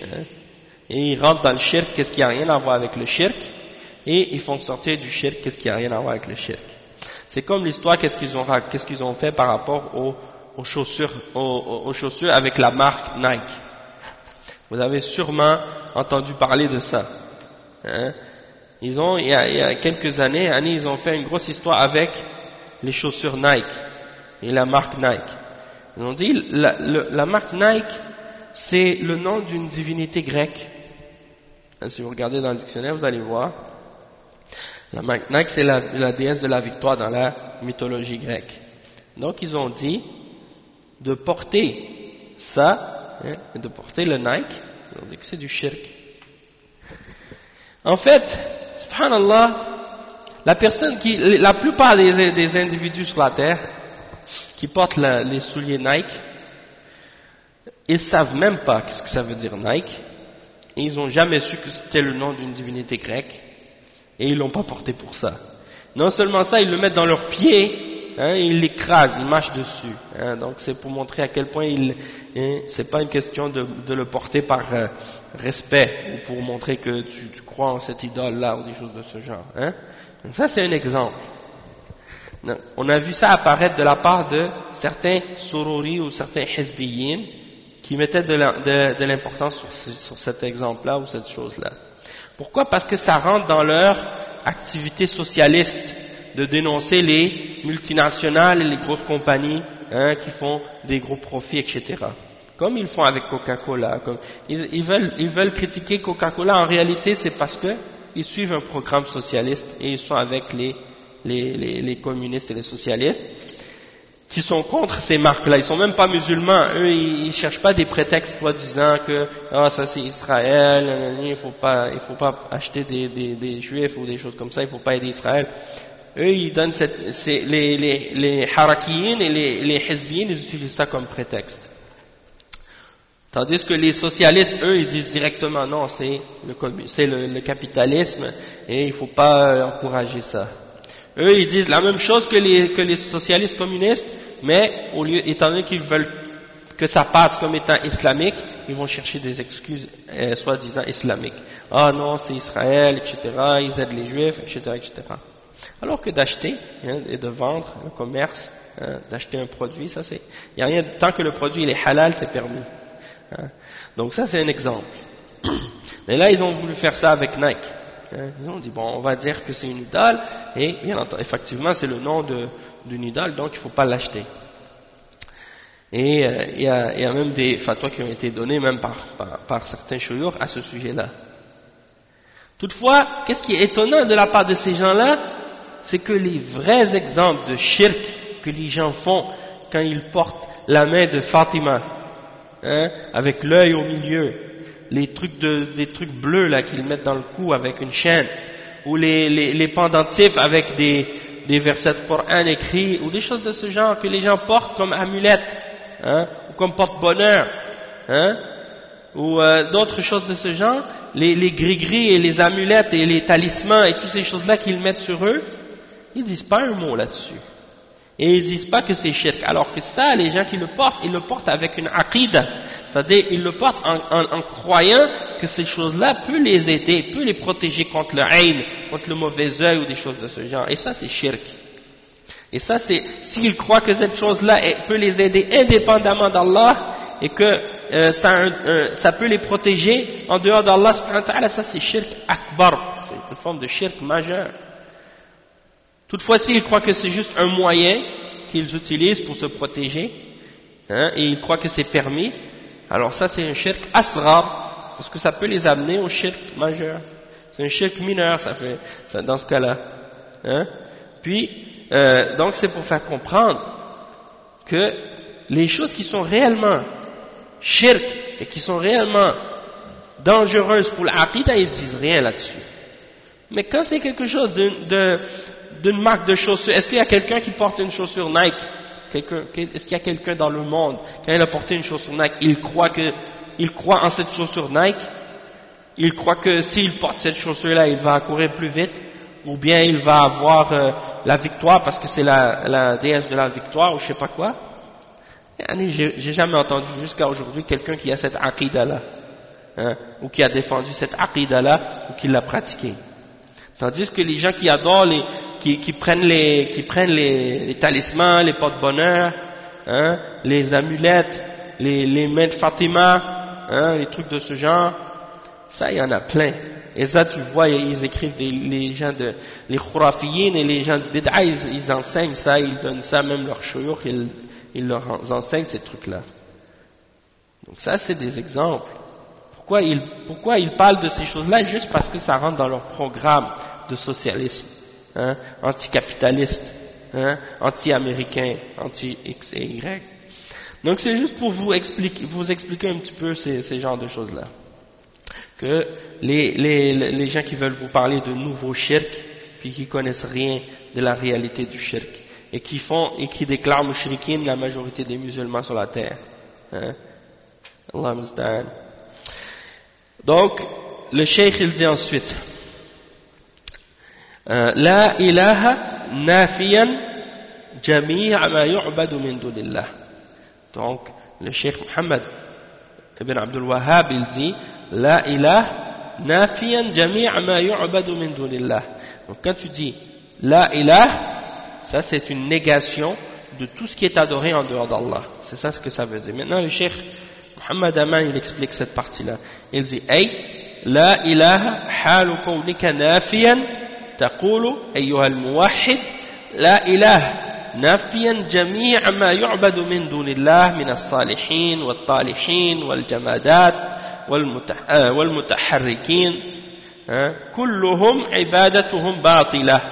et ils rentrent dans le shirk, qu'est-ce qui n'a rien à voir avec le shirk, et ils font sortir du shirk, qu'est-ce qui n'a rien à voir avec le shirk. C'est comme l'histoire, qu'est-ce qu'ils ont fait par rapport aux chaussures avec la marque Nike. Vous avez sûrement entendu parler de ça. Il y a quelques années, ils ont fait une grosse histoire avec les chaussures Nike et la marque Nike. Ils ont dit la marque Nike, c'est le nom d'une divinité grecque. Si vous regardez dans le dictionnaire, vous allez voir. La marque Nike, c'est la déesse de la victoire dans la mythologie grecque. Donc ils ont dit de porter ça, de porter le Nike, ils ont dit que c'est du shirk. En fait, subhanallah, la plupart des individus sur la terre qui portent les souliers Nike, ils savent même pas ce que ça veut dire Nike, et ils n'ont jamais su que c'était le nom d'une divinité grecque, et ils l'ont pas porté pour ça. Non seulement ça, ils le mettent dans leurs pieds, ils l'écrasent, ils marchent dessus. Donc c'est pour montrer à quel point c'est pas une question de le porter par respect, ou pour montrer que tu crois en cette idole-là, ou des choses de ce genre. Donc ça c'est un exemple. On a vu ça apparaître de la part de certains sururi ou certains hizbiyin qui mettaient de l'importance sur cet exemple-là ou cette chose-là. Pourquoi? Parce que ça rentre dans leur activité socialiste de dénoncer les multinationales et les grosses compagnies qui font des gros profits, etc. Comme ils font avec Coca-Cola. Ils veulent critiquer Coca-Cola, en réalité c'est parce qu'ils suivent un programme socialiste et ils sont avec les communistes et les socialistes qui sont contre ces marques-là. Ils sont même pas musulmans. Eux, ils cherchent pas des prétextes disant que ça c'est Israël, il faut pas acheter des juifs ou des choses comme ça, il faut pas aider Israël. Eux, ils donnent les harakiyin et les hizbiyin, ils utilisent ça comme prétexte. Tandis que les socialistes, eux, ils disent directement non, c'est le capitalisme et il faut pas encourager ça. Eux, ils disent la même chose que les socialistes communistes, mais étant donné qu'ils veulent que ça passe comme étant islamique, ils vont chercher des excuses soi-disant islamiques. Ah non, c'est Israël, etc., ils aident les juifs, etc., etc. Alors que d'acheter et de vendre, le commerce, d'acheter un produit, ça c'est, il y a rien, tant que le produit il est halal, c'est permis. Donc ça c'est un exemple. Mais là ils ont voulu faire ça avec Nike. Ils ont dit bon, on va dire que c'est une idole, et bien entendu, effectivement c'est le nom d'une idole, donc il ne faut pas l'acheter. Et il y a même des fatwas qui ont été donnés même par certains chouyours à ce sujet-là. Toutefois, qu'est-ce qui est étonnant de la part de ces gens-là, c'est que les vrais exemples de shirk que les gens font quand ils portent la main de Fatima, hein, avec l'œil au milieu, des trucs bleus là qu'ils mettent dans le cou avec une chaîne, ou les pendentifs avec des versets de Coran écrits, ou des choses de ce genre que les gens portent comme amulettes, hein, ou comme porte-bonheur, hein, ou d'autres choses de ce genre, les gris-gris et les amulettes et les talismans et toutes ces choses-là qu'ils mettent sur eux, ils disent pas un mot là-dessus. Et ils disent pas que c'est shirk. Alors que ça, les gens qui le portent, ils le portent avec une aqida. C'est-à-dire, ils le portent en croyant que ces choses-là peuvent les aider, peuvent les protéger contre le ayn, contre le mauvais œil ou des choses de ce genre. Et ça, c'est shirk. Et ça, c'est, s'ils croient que cette chose-là peut les aider indépendamment d'Allah, et que ça peut les protéger en dehors d'Allah, ça c'est shirk akbar. C'est une forme de shirk majeur. Toutefois, s'ils croient que c'est juste un moyen qu'ils utilisent pour se protéger, hein, et ils croient que c'est permis, alors ça c'est un shirk asghar, parce que ça peut les amener au shirk majeur. C'est un shirk mineur, dans ce cas-là. Hein. Puis, donc c'est pour faire comprendre que les choses qui sont réellement shirk et qui sont réellement dangereuses pour l'aqida, ils disent rien là-dessus. Mais quand c'est quelque chose d'une marque de chaussure, est-ce qu'il y a quelqu'un qui porte une chaussure Nike? Est-ce qu'il y a quelqu'un dans le monde, quand il a porté une chaussure Nike, il croit en cette chaussure Nike? Il croit que s'il porte cette chaussure-là, il va courir plus vite, ou bien il va avoir la victoire parce que c'est la déesse de la victoire, ou je sais pas quoi? J'ai jamais entendu jusqu'à aujourd'hui quelqu'un qui a cette aqida-là, hein, ou qui a défendu cette aqida-là, ou qui l'a pratiquée. Tandis que les gens qui adorent qui prennent les talismans, les porte-bonheur, hein, les amulettes, les mains de Fatima, hein, les trucs de ce genre, ça il y en a plein. Et ça tu vois, ils écrivent les gens les khurafiyin et les gens de bid'a, ils enseignent ça, ils donnent ça, même leurs shuyukh, ils leur enseignent ces trucs-là. Donc ça c'est des exemples. Pourquoi ils parlent de ces choses-là? Juste parce que ça rentre dans leur programme de socialisme, hein, anticapitaliste, hein, anti-américain, anti-X et Y. Donc c'est juste pour vous expliquer un petit peu ces genres de choses-là. Que les gens qui veulent vous parler de nouveaux shirk, puis qui connaissent rien de la réalité du shirk, et qui déclarent mushrikin la majorité des musulmans sur la terre. Hein. Allah musta'an. Donc, le cheikh il dit ensuite, La ilaha nafiyan jami'a ma yu'badu min dunillah. Donc, le cheikh Muhammad ibn Abdul Wahhab il dit, La ilaha nafiyan jami'a ma yu'badu min dunillah. Donc, quand tu dis La ilaha, ça c'est une négation de tout ce qui est adoré en dehors d'Allah. C'est ça ce que ça veut dire. Maintenant, le cheikh Muhammad Aman il explique cette partie-là. Il dit, Ay, la ilaha halu kawnika nafiyan taqulu ayyuha al-muwahhid la ilaha nafiyan jami'a ma yu'badu min dunillah min as-salihin wal-talihin wal-jamadat wal-mutaharrikin kulluhum ibadatuhum batilah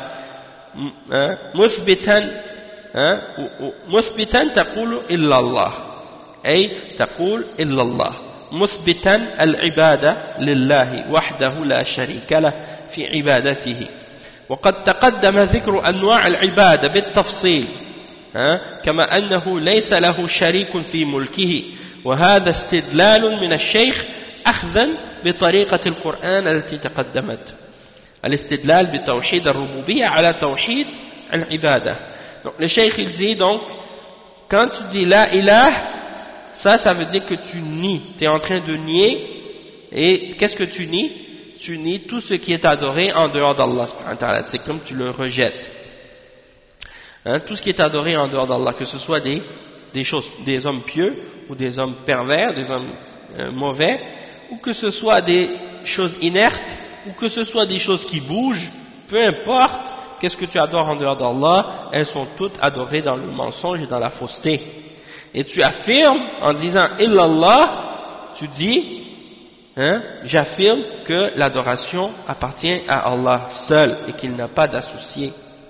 مثبتا تقول إلا الله أي تقول إلا الله مثبتا العبادة لله وحده لا شريك له في عبادته وقد تقدم ذكر أنواع العبادة بالتفصيل كما أنه ليس له شريك في ملكه وهذا استدلال من الشيخ أخذا بطريقة القرآن التي تقدمت الاستدلال بتوحيد الربوبية على توحيد العبادة. Donc le cheikh il dit donc quand tu dis la ilah, ça veut dire que tu nies, tu es en train de nier. Et qu'est-ce que tu nies? Tu nies tout ce qui est adoré en dehors d'Allah, c'est comme tu le rejettes, hein, tout ce qui est adoré en dehors d'Allah, que ce soit des choses, des hommes pieux ou des hommes pervers, des hommes mauvais, ou que ce soit des choses inertes, ou que ce soit des choses qui bougent, peu importe. Qu'est-ce que tu adores en dehors d'Allah? Elles sont toutes adorées dans le mensonge et dans la fausseté. Et tu affirmes, en disant « Illallah », tu dis, hein, j'affirme que l'adoration appartient à Allah seul et qu'il n'a pas d'associé.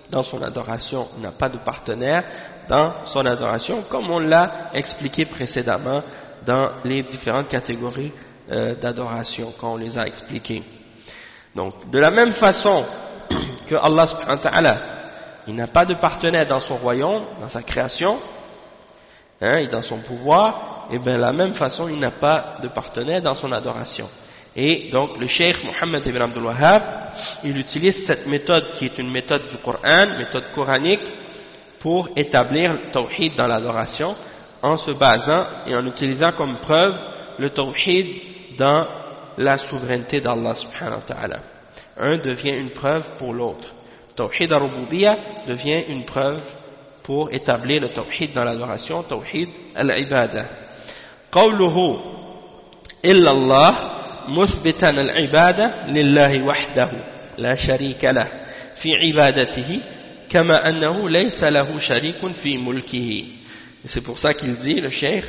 dans son adoration, il n'a pas de partenaire dans son adoration, comme on l'a expliqué précédemment dans les différentes catégories d'adoration, quand on les a expliquées. Donc, de la même façon que Allah subhanahu wa ta'ala, il n'a pas de partenaire dans son royaume, dans sa création, et dans son pouvoir, et bien de la même façon, il n'a pas de partenaire dans son adoration. Et donc, le cheikh Mohammed ibn Abdul Wahhab, il utilise cette méthode qui est une méthode du Coran, méthode coranique, pour établir le tawhid dans l'adoration, en se basant et en utilisant comme preuve le tawhid dans la souveraineté d'Allah subhanahu wa ta'ala. Un devient une preuve pour l'autre. Tawhid al-Rububiyyah devient une preuve pour établir le tawhid dans l'adoration, tawhid al-ibadah. Qawluhu illa Allah مثبتا العبادة لله وحده لا شريك له في عبادته كما أنه ليس له شريك في ملكه. Et c'est pour ça qu'il dit, le cheikh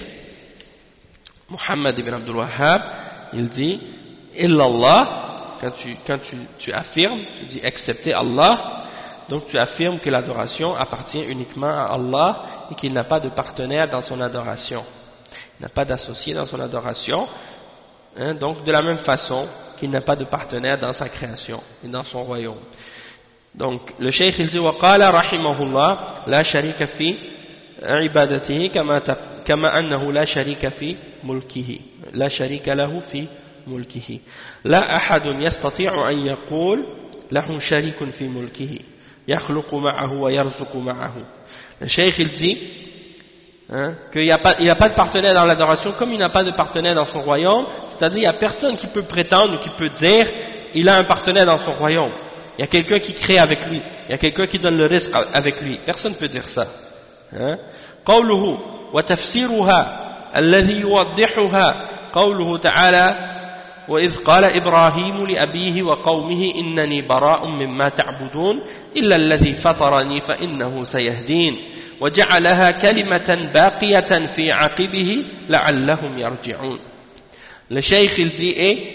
Muhammad ibn Abdul Wahhab, il dit illallah, quand tu affirmes, tu dis excepté Allah, donc tu affirmes que l'adoration appartient uniquement à Allah et qu'il n'a pas de partenaire dans son adoration, il n'a pas d'associé dans son adoration. Donc de la même façon qu'il n'a pas de partenaire dans sa création et dans son royaume. Donc le cheikh il dit وقال رحمه الله لا شريك في عبادته كما أنه لا شريك في ملكه لا شريك له في ملكه لا أحد يستطيع أن يقول له شريك في ملكه يخلق معه ويرزق معه. Le cheikh il dit qu'il n'y a pas de partenaire dans l'adoration comme il n'a pas de partenaire dans son royaume, c'est-à-dire il n'y a personne qui peut prétendre ou qui peut dire il a un partenaire dans son royaume, il y a quelqu'un qui crée avec lui, il y a quelqu'un qui donne le risque avec lui, personne ne peut dire ça. قوله وتفسيرها الذي يوضحها قوله تعالى وإذ قال إبراهيم لأبيه وقومه إنني براء مما تعبدون إلا الذي فطرني فإنه سيهدين وجعلها كلمة باقية في عقبه لعلهم يرجعون. Le cheikh il dit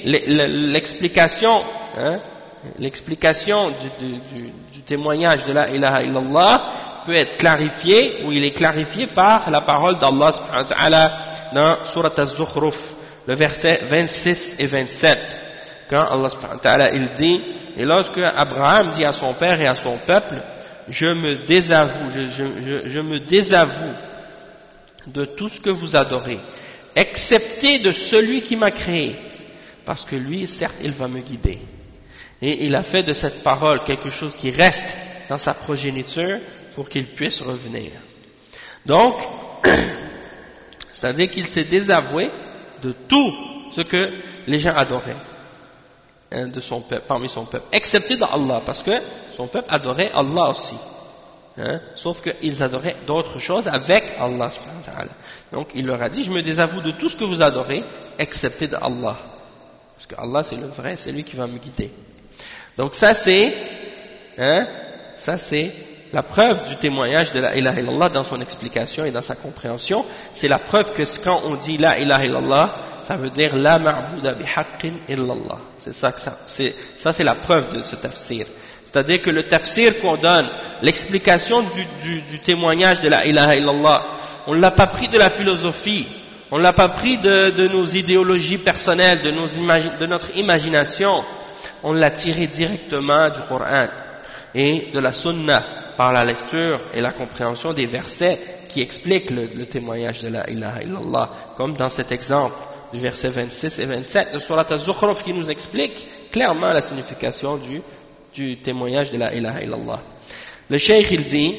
l'explication du témoignage de la ilaha illallah peut être clarifiée, ou il est clarifié par la parole d'Allah subhanahu wa ta'ala dans Surat Az-Zukhruf, le verset 26 et 27, quand Allah subhanahu wa ta'ala il dit, et lorsque Abraham dit à son père et à son peuple, je me désavoue de tout ce que vous adorez, excepté de celui qui m'a créé, parce que lui, certes, il va me guider. Et il a fait de cette parole quelque chose qui reste dans sa progéniture pour qu'il puisse revenir. Donc, c'est-à-dire qu'il s'est désavoué de tout ce que les gens adoraient de son peuple, parmi son peuple, excepté d'Allah, parce que son peuple adorait Allah aussi, sauf qu'ils adoraient d'autres choses avec Allah subhanahu wa ta'ala. Donc il leur a dit, je me désavoue de tout ce que vous adorez excepté d'Allah, parce que Allah c'est le vrai, c'est lui qui va me guider. Donc ça c'est la preuve du témoignage de la ilaha illallah dans son explication et dans sa compréhension. C'est la preuve que quand on dit la ilaha illallah, ça veut dire la ma'bouda bihaqqin illallah. C'est ça que c'est la preuve de ce tafsir. C'est-à-dire que le tafsir qu'on donne, l'explication du témoignage de la ilaha illallah, on ne l'a pas pris de la philosophie, on ne l'a pas pris de nos idéologies personnelles, de notre imagination, on l'a tiré directement du Coran et de la Sunna par la lecture et la compréhension des versets qui expliquent le témoignage de la ilaha illallah, comme dans cet exemple du verset 26 et 27 de Surat Az-Zukhruf qui nous explique clairement la signification du témoignage de la ilaha illallah. Le cheikh il dit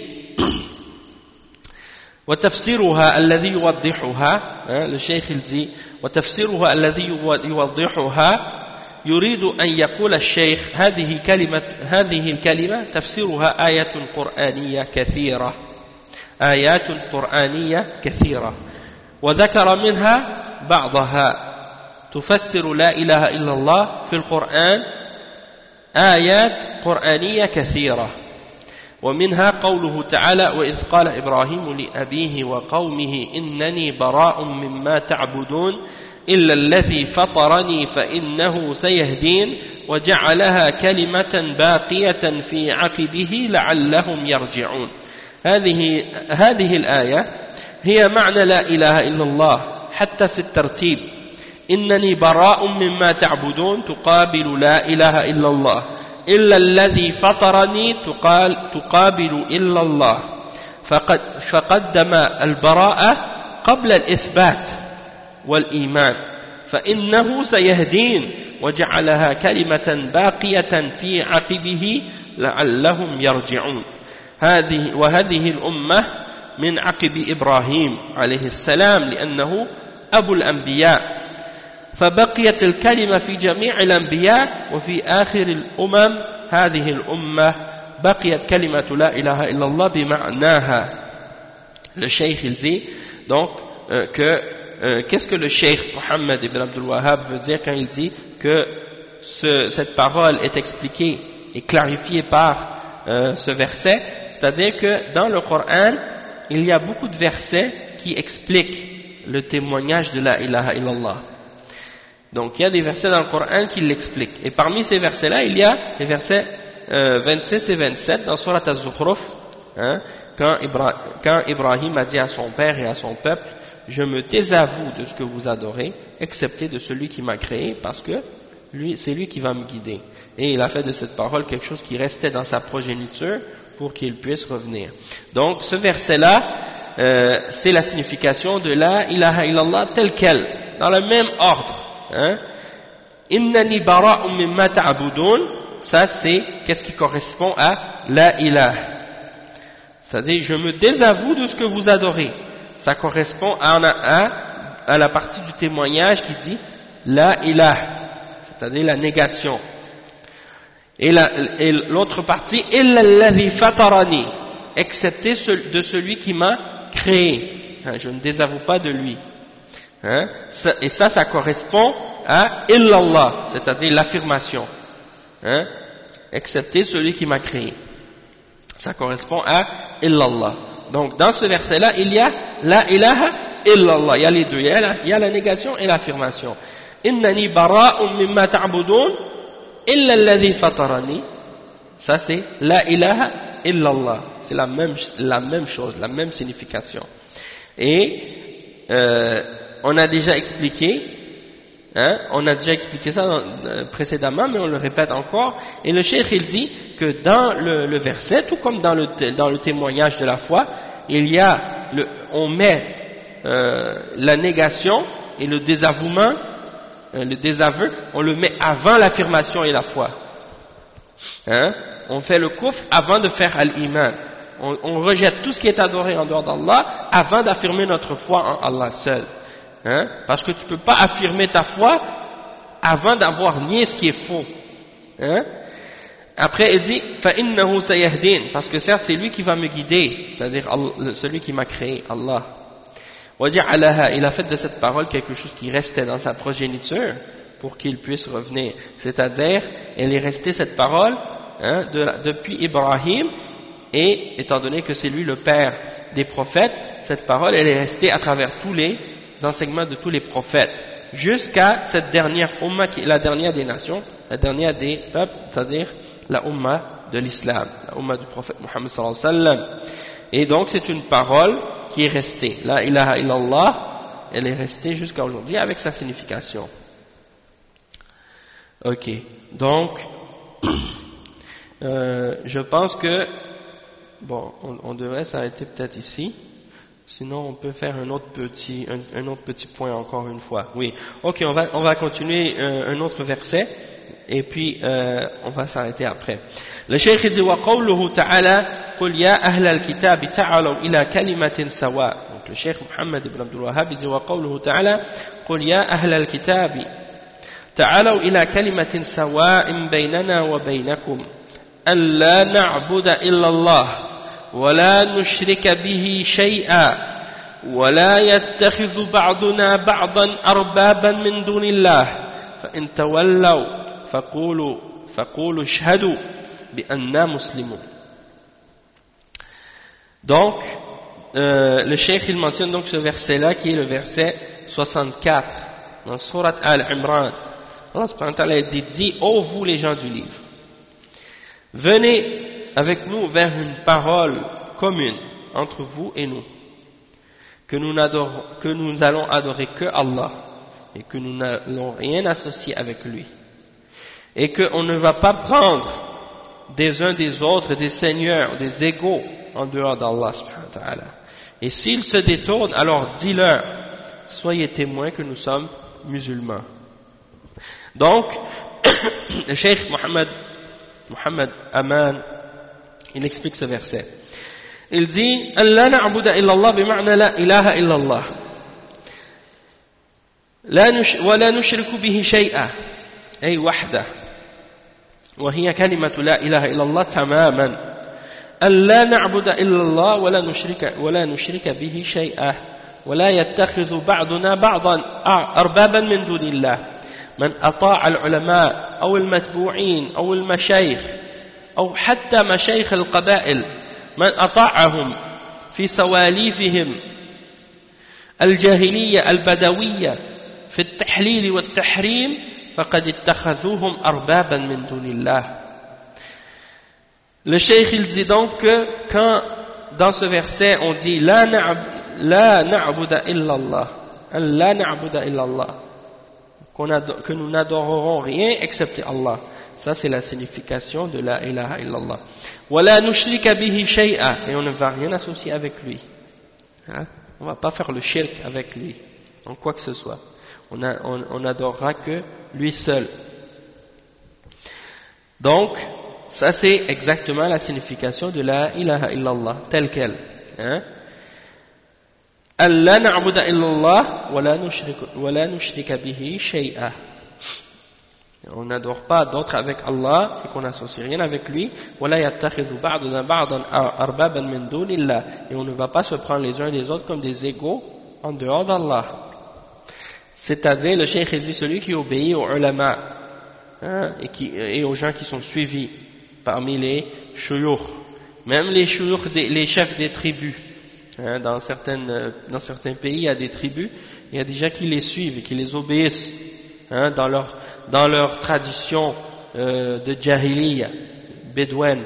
وتفسيرها الذي يوضحها, le cheikh il dit وتفسيرها الذي يوضحها يريد أن يقول الشيخ هذه الكلمة تفسيرها آيات قرآنية كثيرة وذكر منها بعضها تفسر لا إله إلا الله في القرآن آيات قرآنية كثيرة ومنها قوله تعالى وإذ قال إبراهيم لأبيه وقومه إنني براء مما تعبدون إلا الذي فطرني فإنه سيهدين وجعلها كلمة باقية في عقبه لعلهم يرجعون. هذه الآية هي معنى لا إله إلا الله حتى في الترتيب. إنني براء مما تعبدون تقابل لا إله إلا الله، إلا الذي فطرني تقابل إلا الله، فقدم البراءة قبل الإثبات والإيمان، فإنه سيهدين وجعلها كلمة باقية في عقبه لعلهم يرجعون. وهذه الأمة من عقب إبراهيم عليه السلام لأنه أبو الأنبياء، فبقيت الكلمة في جميع الأنبياء، وفي آخر الأمم هذه الأمة بقيت كلمة لا إله إلا الله بمعناها. Le cheikh il dit donc qu'est-ce que le cheikh Mohammed ibn Abdul Wahhab veut dire quand il dit que cette parole est expliquée et clarifiée par ce verset, c'est-à-dire que dans le Coran il y a beaucoup de versets qui expliquent le témoignage de la ilaha illallah. Donc il y a des versets dans le Coran qui l'expliquent, et parmi ces versets-là il y a les versets 26 et 27 dans Surat Az-Zukhruf, quand Ibrahim a dit à son père et à son peuple: je me désavoue de ce que vous adorez, excepté de celui qui m'a créé, parce que c'est lui qui va me guider. Et il a fait de cette parole quelque chose qui restait dans sa progéniture pour qu'il puisse revenir. Donc ce verset-là, c'est la signification de la ilaha illallah telle qu'elle, dans le même ordre. Innani bara'un mimma ta'budun, ça c'est qu'est-ce qui correspond à la ilaha, c'est-à-dire je me désavoue de ce que vous adorez. Ça correspond à la partie du témoignage qui dit la ilaha, c'est-à-dire la négation. Et l'autre partie, illa alladhi fatarani, excepté de celui qui m'a créé. Je ne désavoue pas de lui. Et ça correspond à illallah, c'est-à-dire l'affirmation. Excepté celui qui m'a créé. Ça correspond à illallah. Donc dans ce verset-là, il y a la ilaha illallah. Il y a les deux. Il y a la négation et l'affirmation. Innani bara'un mimma ta'budun illa alladhi fatarani. Ça c'est la ilaha illallah. C'est la même chose, la même signification. Et on a déjà expliqué ça précédemment, mais on le répète encore. Et le cheikh il dit que dans le verset, tout comme dans le témoignage de la foi, on met la négation et le désavouement, le désaveu, on le met avant l'affirmation et la foi. On fait le kufr avant de faire al-iman. On rejette tout ce qui est adoré en dehors d'Allah avant d'affirmer notre foi en Allah seul. Parce que tu ne peux pas affirmer ta foi avant d'avoir nié ce qui est faux. Après il dit فَإِنَّهُ سَيَهْدِينَ, parce que certes c'est lui qui va me guider, c'est-à-dire celui qui m'a créé, Allah. وَجَعَلَهَا, il a fait de cette parole quelque chose qui restait dans sa progéniture pour qu'il puisse revenir, c'est-à-dire elle est restée cette parole depuis Ibrahim, et étant donné que c'est lui le père des prophètes, cette parole elle est restée à travers tous les enseignements de tous les prophètes jusqu'à cette dernière umma qui est la dernière des nations, la dernière des peuples, c'est-à-dire la umma de l'islam, la umma du prophète Muhammad sallallahu alayhi wa sallam. Et donc c'est une parole qui est restée, la ilaha illallah, elle est restée jusqu'à aujourd'hui avec sa signification. Ok, donc je pense que bon, on devrait s'arrêter peut-être ici. Sinon, on peut faire un autre petit point encore une fois. Oui. Ok, on va continuer un autre verset et puis on va s'arrêter après. Le cheikh dit wa qawluhu ta'ala qul ya ahla al-kitab ta'alu ila kalimatin sawa. Donc le cheikh Mohammed ibn Abdul Wahhab dit wa qawluhu ta'ala qul ya ahla al-kitab ta'alu ila kalimatin sawa'in baynana wa baynakum an la na'budu illa Allah ولا نشرك به شيئا ولا يتخذ بعضنا بعضا أربابا من دون الله فإن تولوا فقولوا اشهدوا بأننا مسلمون. Donc le cheikh il mentionne donc ce verset là qui est le verset 64 dans Surat Al-Imran, Allah subhanahu wa ta'ala dit, ô vous les gens du livre, venez avec nous vers une parole commune entre vous et nous, que nous allons adorer que Allah, et que nous n'allons rien associer avec lui, et qu'on ne va pas prendre des uns des autres des seigneurs, des égaux en dehors d'Allah subhanahu wa ta'ala. Et s'ils se détournent, alors dis-leur, soyez témoins que nous sommes musulmans. Donc, le cheikh Mohammed Aman, il explique ce verset. Il dit, la na'buda illallah bima'na la ilaha illallah. ولا نشرك به شيئا أي وحده وهي كلمة لا إله إلا الله تماما أن لا نعبد إلا الله ولا نشرك به شيئا ولا يتخذ بعضنا بعضا أربابا من دون الله من أطاع العلماء أو المتبوعين أو المشايخ أو حتى مشايخ القبائل من أطاعهم في سواليفهم الجاهلية البدوية في التحليل والتحريم فقد اتخذوهم أربابا من دون الله. Le cheikh il dit donc que quand dans ce verset on dit la na'buda illallah, la na'buda illallah, que nous n'adorerons rien excepté Allah, ça c'est la signification de la ilaha illallah. Wa la nushrika bihi shay'a, et on ne va rien associer avec lui, hein? On ne va pas faire le shirk avec lui en quoi que ce soit. On n'adorera que lui seul. Donc, ça c'est exactement la signification de la ilaha illallah, telle qu'elle. Allah na'buda illallah wa la nushrika bihi shay'a. On n'adore pas d'autre avec Allah et qu'on n'associe rien avec lui. وَلَا يَتَّخِذُ بَعْضُنَا بَعْضًا أَرْبَابًا مِنْ دُونِ اللَّهِ. Et on ne va pas se prendre les uns les autres comme des égaux en dehors d'Allah. C'est-à-dire, le cheikh dit celui qui obéit aux ulama, et aux gens qui sont suivis parmi les shuyukh, même les shuyukh, les chefs des tribus. Dans certains pays, il y a des tribus, il y a des gens qui les suivent et qui les obéissent dans leur tradition de jahiliya, bédouine.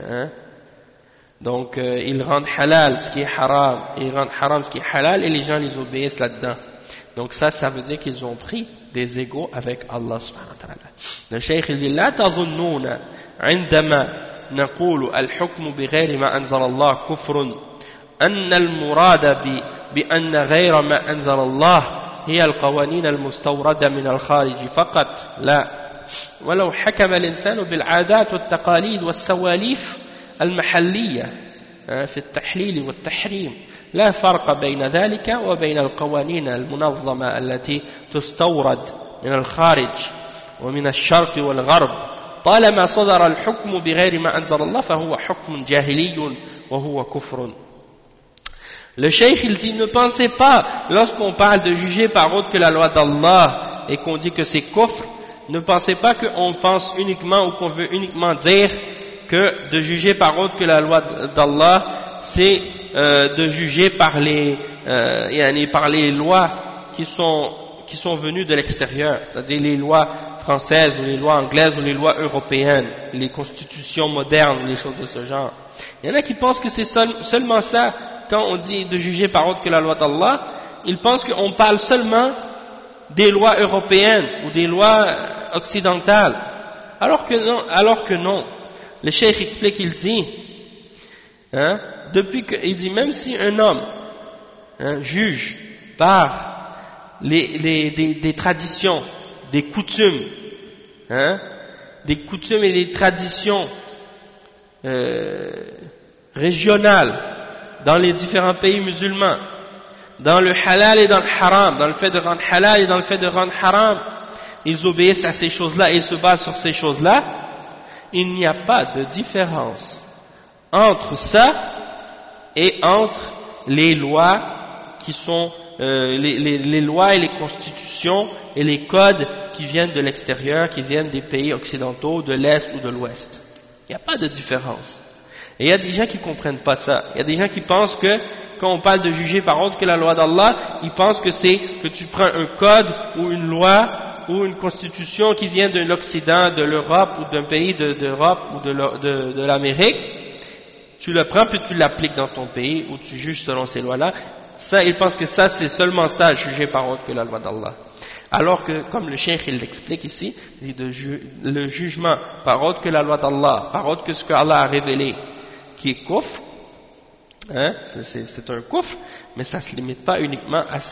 Donc, ils rendent halal ce qui est haram, et ils rendent haram ce qui est halal, et les gens les obéissent là-dedans. Donc ça veut dire qu'ils ont pris des égaux avec Allah subhanahu wa ta'ala. Le cheikh il dit لا تظنون عندما نقول الحكم بغير ما أنزل الله كفر أن المراد بأن غير ما أنزل الله هي القوانين المستوردة من الخارج فقط لا ولو حكم الإنسان بالعادات والتقاليد والسواليف المحلية في التحليل والتحريم لا فرق بين ذلك وبين القوانين المنظمة التي تستورد من الخارج ومن الشرق والغرب طالما صدر الحكم بغير ما أنزل الله فهو حكم جاهلي وهو كفر. Le cheikh il dit ne pensez pas lorsqu'on parle de juger par autre que la loi d'Allah et qu'on dit que c'est kufr, ne pensez pas qu'on pense uniquement ou qu'on veut uniquement dire que de juger par autre que la loi d'Allah c'est de juger par les lois qui sont venues de l'extérieur, c'est-à-dire les lois françaises ou les lois anglaises ou les lois européennes, les constitutions modernes, les choses de ce genre. Il y en a qui pensent que c'est seulement ça, quand on dit de juger par autre que la loi d'Allah, ils pensent qu'on parle seulement des lois européennes ou des lois occidentales, alors que non. Le cheikh explique, il dit, il dit même si un homme juge par des traditions, des coutumes et des traditions régionales dans les différents pays musulmans, dans le halal et dans le haram, dans le fait de rendre halal et dans le fait de rendre haram, ils obéissent à ces choses-là et ils se basent sur ces choses-là, il n'y a pas de différence entre ça et entre les lois qui sont les lois et les constitutions et les codes qui viennent de l'extérieur, qui viennent des pays occidentaux, de l'Est ou de l'Ouest. Il n'y a pas de différence. Et il y a des gens qui ne comprennent pas ça. Il y a des gens qui pensent que, quand on parle de juger par autre que la loi d'Allah, ils pensent que c'est que tu prends un code ou une loi ou une constitution qui vient de l'Occident, de l'Europe ou d'un pays d'Europe ou de l'Amérique, tu le prends puis tu l'appliques dans ton pays ou tu juges selon ces lois-là. Ça, ils pensent que ça, c'est seulement ça, juger par autre que la loi d'Allah. Alors que, comme le cheikh il l'explique ici, le jugement par autre que la loi d'Allah, par autre que ce qu'Allah a révélé, qui est kufr, hein, c'est un kufr, mais ça ne se limite pas uniquement à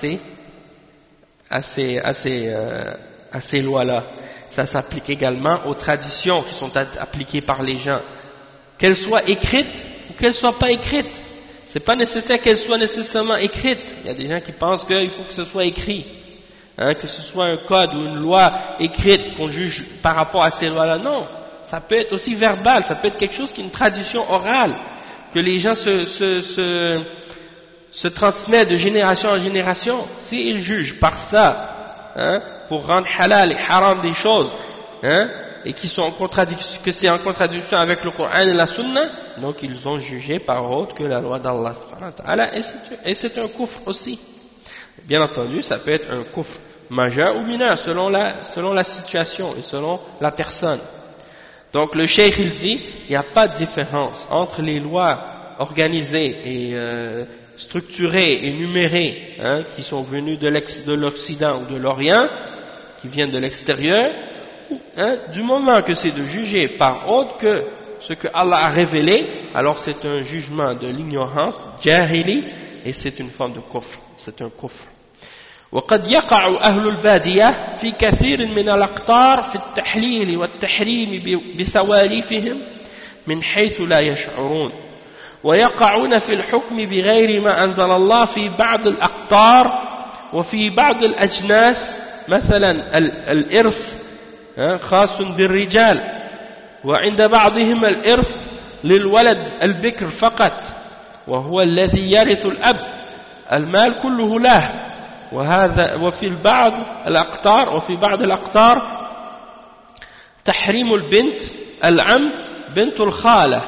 ces lois-là. Ça s'applique également aux traditions qui sont appliquées par les gens, qu'elles soient écrites ou qu'elles ne soient pas écrites. C'est pas nécessaire qu'elles soient nécessairement écrites. Il y a des gens qui pensent qu'il faut que ce soit écrit, hein, que ce soit un code ou une loi écrite qu'on juge par rapport à ces lois-là. Non, ça peut être aussi verbal, ça peut être quelque chose qui est une tradition orale, que les gens se transmettent de génération en génération. S'ils jugent par ça, hein, pour rendre halal et haram des choses, hein, et que c'est en contradiction avec le Coran et la Sunna, donc ils ont jugé par autre que la loi d'Allah, et c'est un kufr aussi. Bien entendu, ça peut être un kufr majeur ou mineur selon la situation et selon la personne. Donc le cheikh il dit, il n'y a pas de différence entre les lois organisées et structurées et numérées, hein, qui sont venues de l'Occident ou de l'Orient, qui viennent de l'extérieur, hein, du moment que c'est de juger par autre que ce que Allah a révélé, alors c'est un jugement de l'ignorance, jahili, et c'est une forme de kufr, c'est un kufr. وقد يقع أهل البادية في كثير من الأقطار في التحليل والتحريم بسواليفهم من حيث لا يشعرون ويقعون في الحكم بغير ما أنزل الله في بعض الأقطار وفي بعض الأجناس مثلا الإرث خاص بالرجال وعند بعضهم الإرث للولد البكر فقط وهو الذي يرث الأب المال كله له وهذا وفي بعض الأقطار تحريم البنت العم بنت الخالة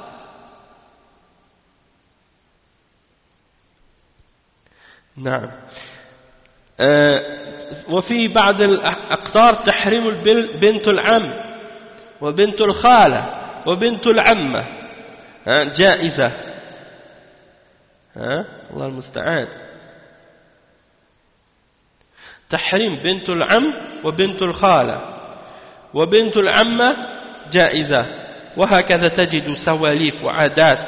نعم وفي بعض الأقطار تحريم بنت العم وبنت الخالة وبنت العمة جائزة الله المستعان تحريم بنت العم وبنت الخالة وبنت العمة جائزة وهكذا تجد سواليف وعادات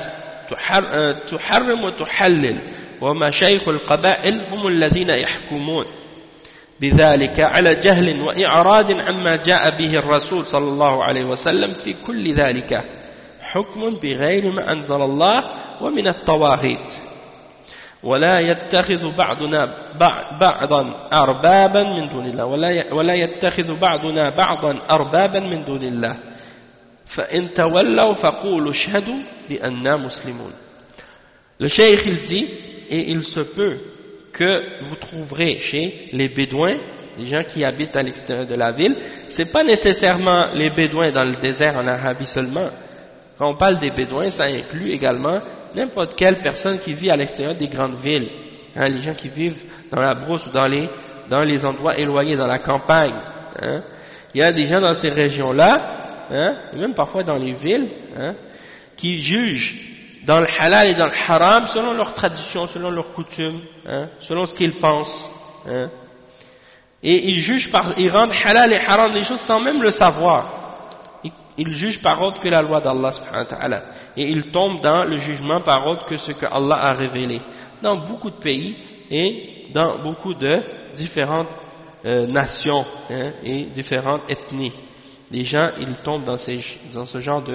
تحرم وتحلل ومشايخ القبائل هم الذين يحكمون بذلك على جهل وإعراض عما جاء به الرسول صلى الله عليه وسلم في كل ذلك حكم بغير ما أنزل الله ومن الطواغيت ولا يتخذ بعضنا بعضا أربابا من دون الله ولا يتخذ بعضنا بعضا أربابا من دون الله فإن تولوا فقولوا اشهدوا بأننا مسلمون. Le cheikh il dit, et il se peut que vous trouverez chez les bédouins, les gens qui habitent à l'extérieur de la ville, c'est pas nécessairement les bédouins dans le désert en Arabie seulement. Quand on parle des bédouins, ça inclut également n'importe quelle personne qui vit à l'extérieur des grandes villes, hein, les gens qui vivent dans la brousse ou dans les endroits éloignés, dans la campagne, hein. Il y a des gens dans ces régions-là, hein, et même parfois dans les villes, hein, qui jugent dans le halal et dans le haram selon leurs traditions, selon leurs coutumes, hein, selon ce qu'ils pensent, hein. Et ils rendent halal et haram des choses sans même le savoir. Ils jugent par autre que la loi d'Allah subhanahu wa ta'ala, et ils tombent dans le jugement par autre que ce que Allah a révélé dans beaucoup de pays et dans beaucoup de différentes nations, hein, et différentes ethnies. Les gens ils tombent dans ce genre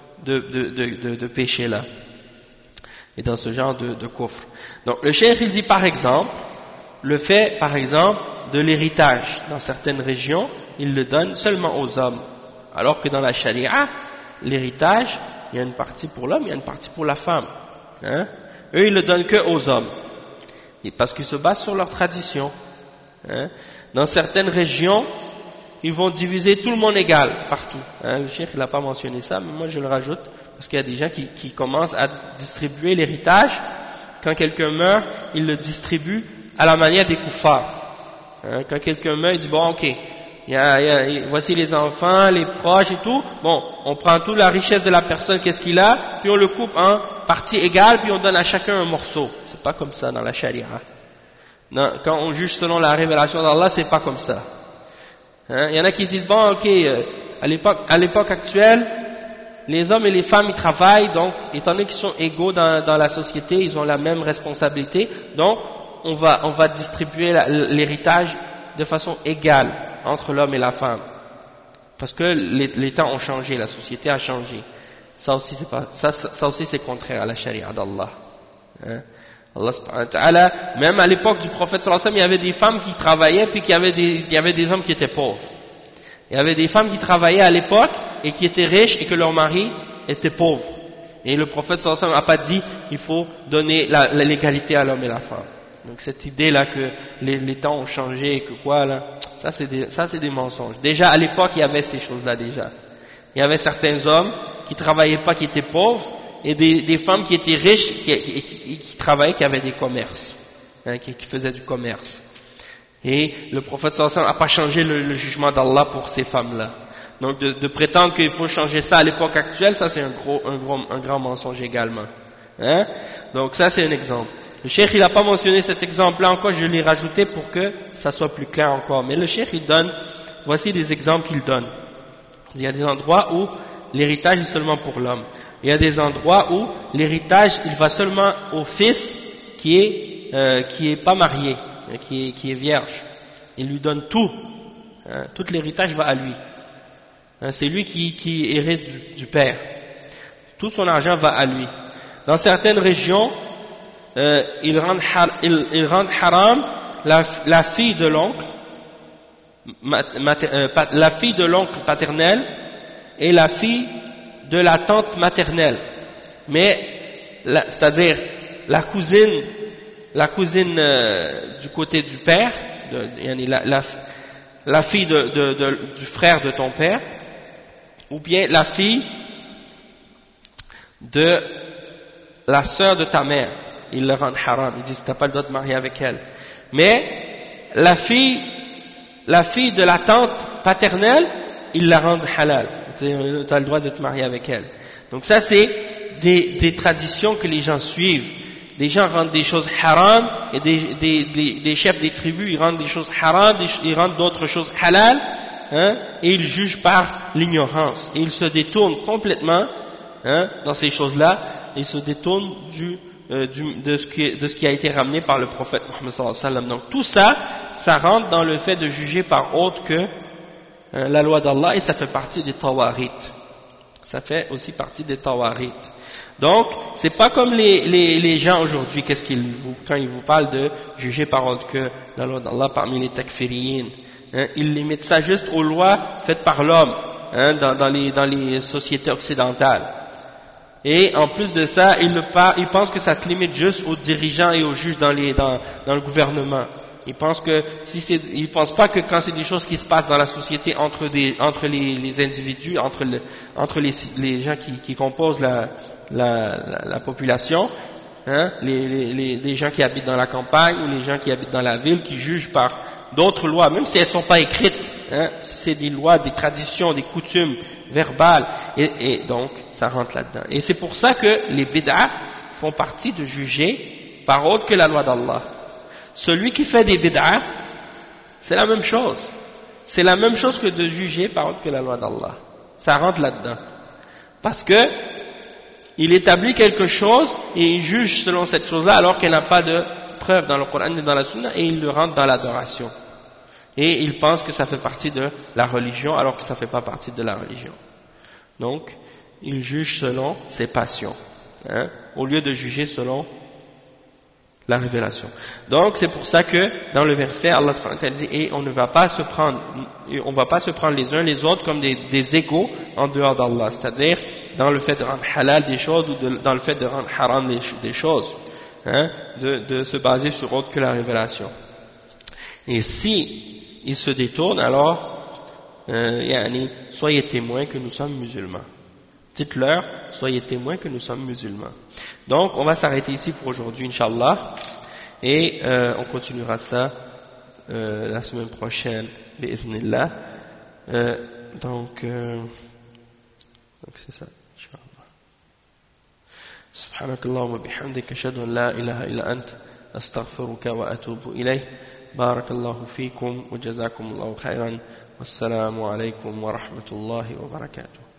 de péché là et dans ce genre de kufr. Donc le cheikh il dit par exemple le fait par exemple de l'héritage dans certaines régions, il le donne seulement aux hommes. Alors que dans la charia, l'héritage, il y a une partie pour l'homme, il y a une partie pour la femme. Hein? Eux, ils le donnent que aux hommes. Et parce qu'ils se basent sur leur tradition. Hein? Dans certaines régions, ils vont diviser tout le monde égal, partout. Hein? Le cheikh, il n'a pas mentionné ça, mais moi je le rajoute parce qu'il y a des gens qui commencent à distribuer l'héritage. Quand quelqu'un meurt, il le distribue à la manière des kuffars. Quand quelqu'un meurt, il dit bon, ok, voici les enfants, les proches et tout. Bon, on prend toute la richesse de la personne, qu'est-ce qu'il a, puis on le coupe en parties égales, puis on donne à chacun un morceau. C'est pas comme ça dans la charia. Non, quand on juge selon la révélation d'Allah, c'est pas comme ça. Il y en a qui disent bon, ok, à l'époque actuelle, les hommes et les femmes ils travaillent, donc étant donné qu'ils sont égaux dans la société, ils ont la même responsabilité, donc on va distribuer l'héritage de façon égale entre l'homme et la femme, parce que les temps ont changé, la société a changé. Ça aussi c'est contraire à la charia d'Allah. Allah subhanahu wa ta'ala, même à l'époque du prophète sallallahu alayhi wa sallam, il y avait des femmes qui travaillaient puis il y avait des hommes qui étaient pauvres. Il y avait des femmes qui travaillaient à l'époque et qui étaient riches et que leur mari était pauvre. Et le prophète sallallahu alayhi wa sallam n'a pas dit il faut donner l'égalité à l'homme et la femme. Donc cette idée là que les temps ont changé et que quoi là, ça c'est des mensonges. Déjà à l'époque il y avait ces choses là déjà. Il y avait certains hommes qui travaillaient pas, qui étaient pauvres, et des femmes qui étaient riches qui travaillaient, qui avaient des commerces, qui faisaient du commerce. Et le prophète sallallahu alayhi wa sallam n'a pas changé le jugement d'Allah pour ces femmes-là. Donc de prétendre qu'il faut changer ça à l'époque actuelle, ça c'est un grand mensonge également. Donc ça c'est un exemple. Le cheikh il n'a pas mentionné cet exemple-là encore, je l'ai rajouté pour que ça soit plus clair encore. Mais le cheikh il donne, voici des exemples qu'il donne. Il y a des endroits où l'héritage est seulement pour l'homme. Il y a des endroits où l'héritage il va seulement au fils qui est pas marié, qui est vierge. Il lui donne tout. Tout l'héritage va à lui. C'est lui qui hérite du père. Tout son argent va à lui. Dans certaines régions, ils rendent haram la fille de l'oncle, la fille de l'oncle paternel et la fille de la tante maternelle. Mais, c'est-à-dire la cousine du côté du père, la fille du frère de ton père, ou bien la fille de la sœur de ta mère, ils le rendent haram, ils disent tu n'as pas le droit de marier avec elle. Mais la fille de la tante paternelle, ils la rendent halal, tu as le droit de te marier avec elle. Donc ça c'est des traditions que les gens suivent. Les gens rendent des choses haram, et des chefs des tribus ils rendent des choses haram, ils rendent d'autres choses halal, et ils jugent par l'ignorance. Et ils se détournent complètement dans ces choses-là, ils se détournent de ce qui a été ramené par le prophète Mohammed sallallahu alayhi wa sallam. Donc tout ça, ça rentre dans le fait de juger par autre que la loi d'Allah, et ça fait partie des tawarit. Ça fait aussi partie des tawarit. Donc, c'est pas comme les gens aujourd'hui, quand ils vous parlent de juger par autre que la loi d'Allah parmi les takfiriyin, ils limitent ça juste aux lois faites par l'homme, dans les sociétés occidentales. Et en plus de ça, ils pensent que ça se limite juste aux dirigeants et aux juges dans le gouvernement. Ils pensent pas que quand c'est des choses qui se passent dans la société entre les individus, entre les gens qui composent la population, les gens qui habitent dans la campagne ou les gens qui habitent dans la ville, qui jugent par d'autres lois, même si elles sont pas écrites, c'est des lois, des traditions, des coutumes verbales, et donc ça rentre là-dedans. Et c'est pour ça que les bid'ah font partie de juger par autre que la loi d'Allah. Celui qui fait des bid'ah, c'est la même chose. C'est la même chose que de juger par autre que la loi d'Allah. Ça rentre là-dedans. Parce que il établit quelque chose et il juge selon cette chose-là alors qu'elle n'a pas de preuve dans le Coran ni dans la Sunna, et il le rentre dans l'adoration. Et il pense que ça fait partie de la religion alors que ça ne fait pas partie de la religion. Donc, il juge selon ses passions, au lieu de juger selon la révélation. Donc c'est pour ça que dans le verset Allah dit et on va pas se prendre les uns les autres comme des égaux en dehors d'Allah, c'est-à-dire dans le fait de rendre halal des choses ou dans le fait de rendre haram des choses, de se baser sur autre que la révélation. Et si ils se détournent, alors soyez témoins que nous sommes musulmans. Dites-leur soyez témoins que nous sommes musulmans. Donc on va s'arrêter ici pour aujourd'hui, Inch'Allah, et on continuera ça la semaine prochaine, bi'idhnillah. Donc c'est ça, Inch'Allah. Subhanakallahumma bihamdika ashhadu an la ilaha illa ant astaghfiruka wa atubu ilayk. Barakallahu fikum wa jazakumullahu khairan. Wassalamu alaykum wa rahmatullahi wa barakatuh.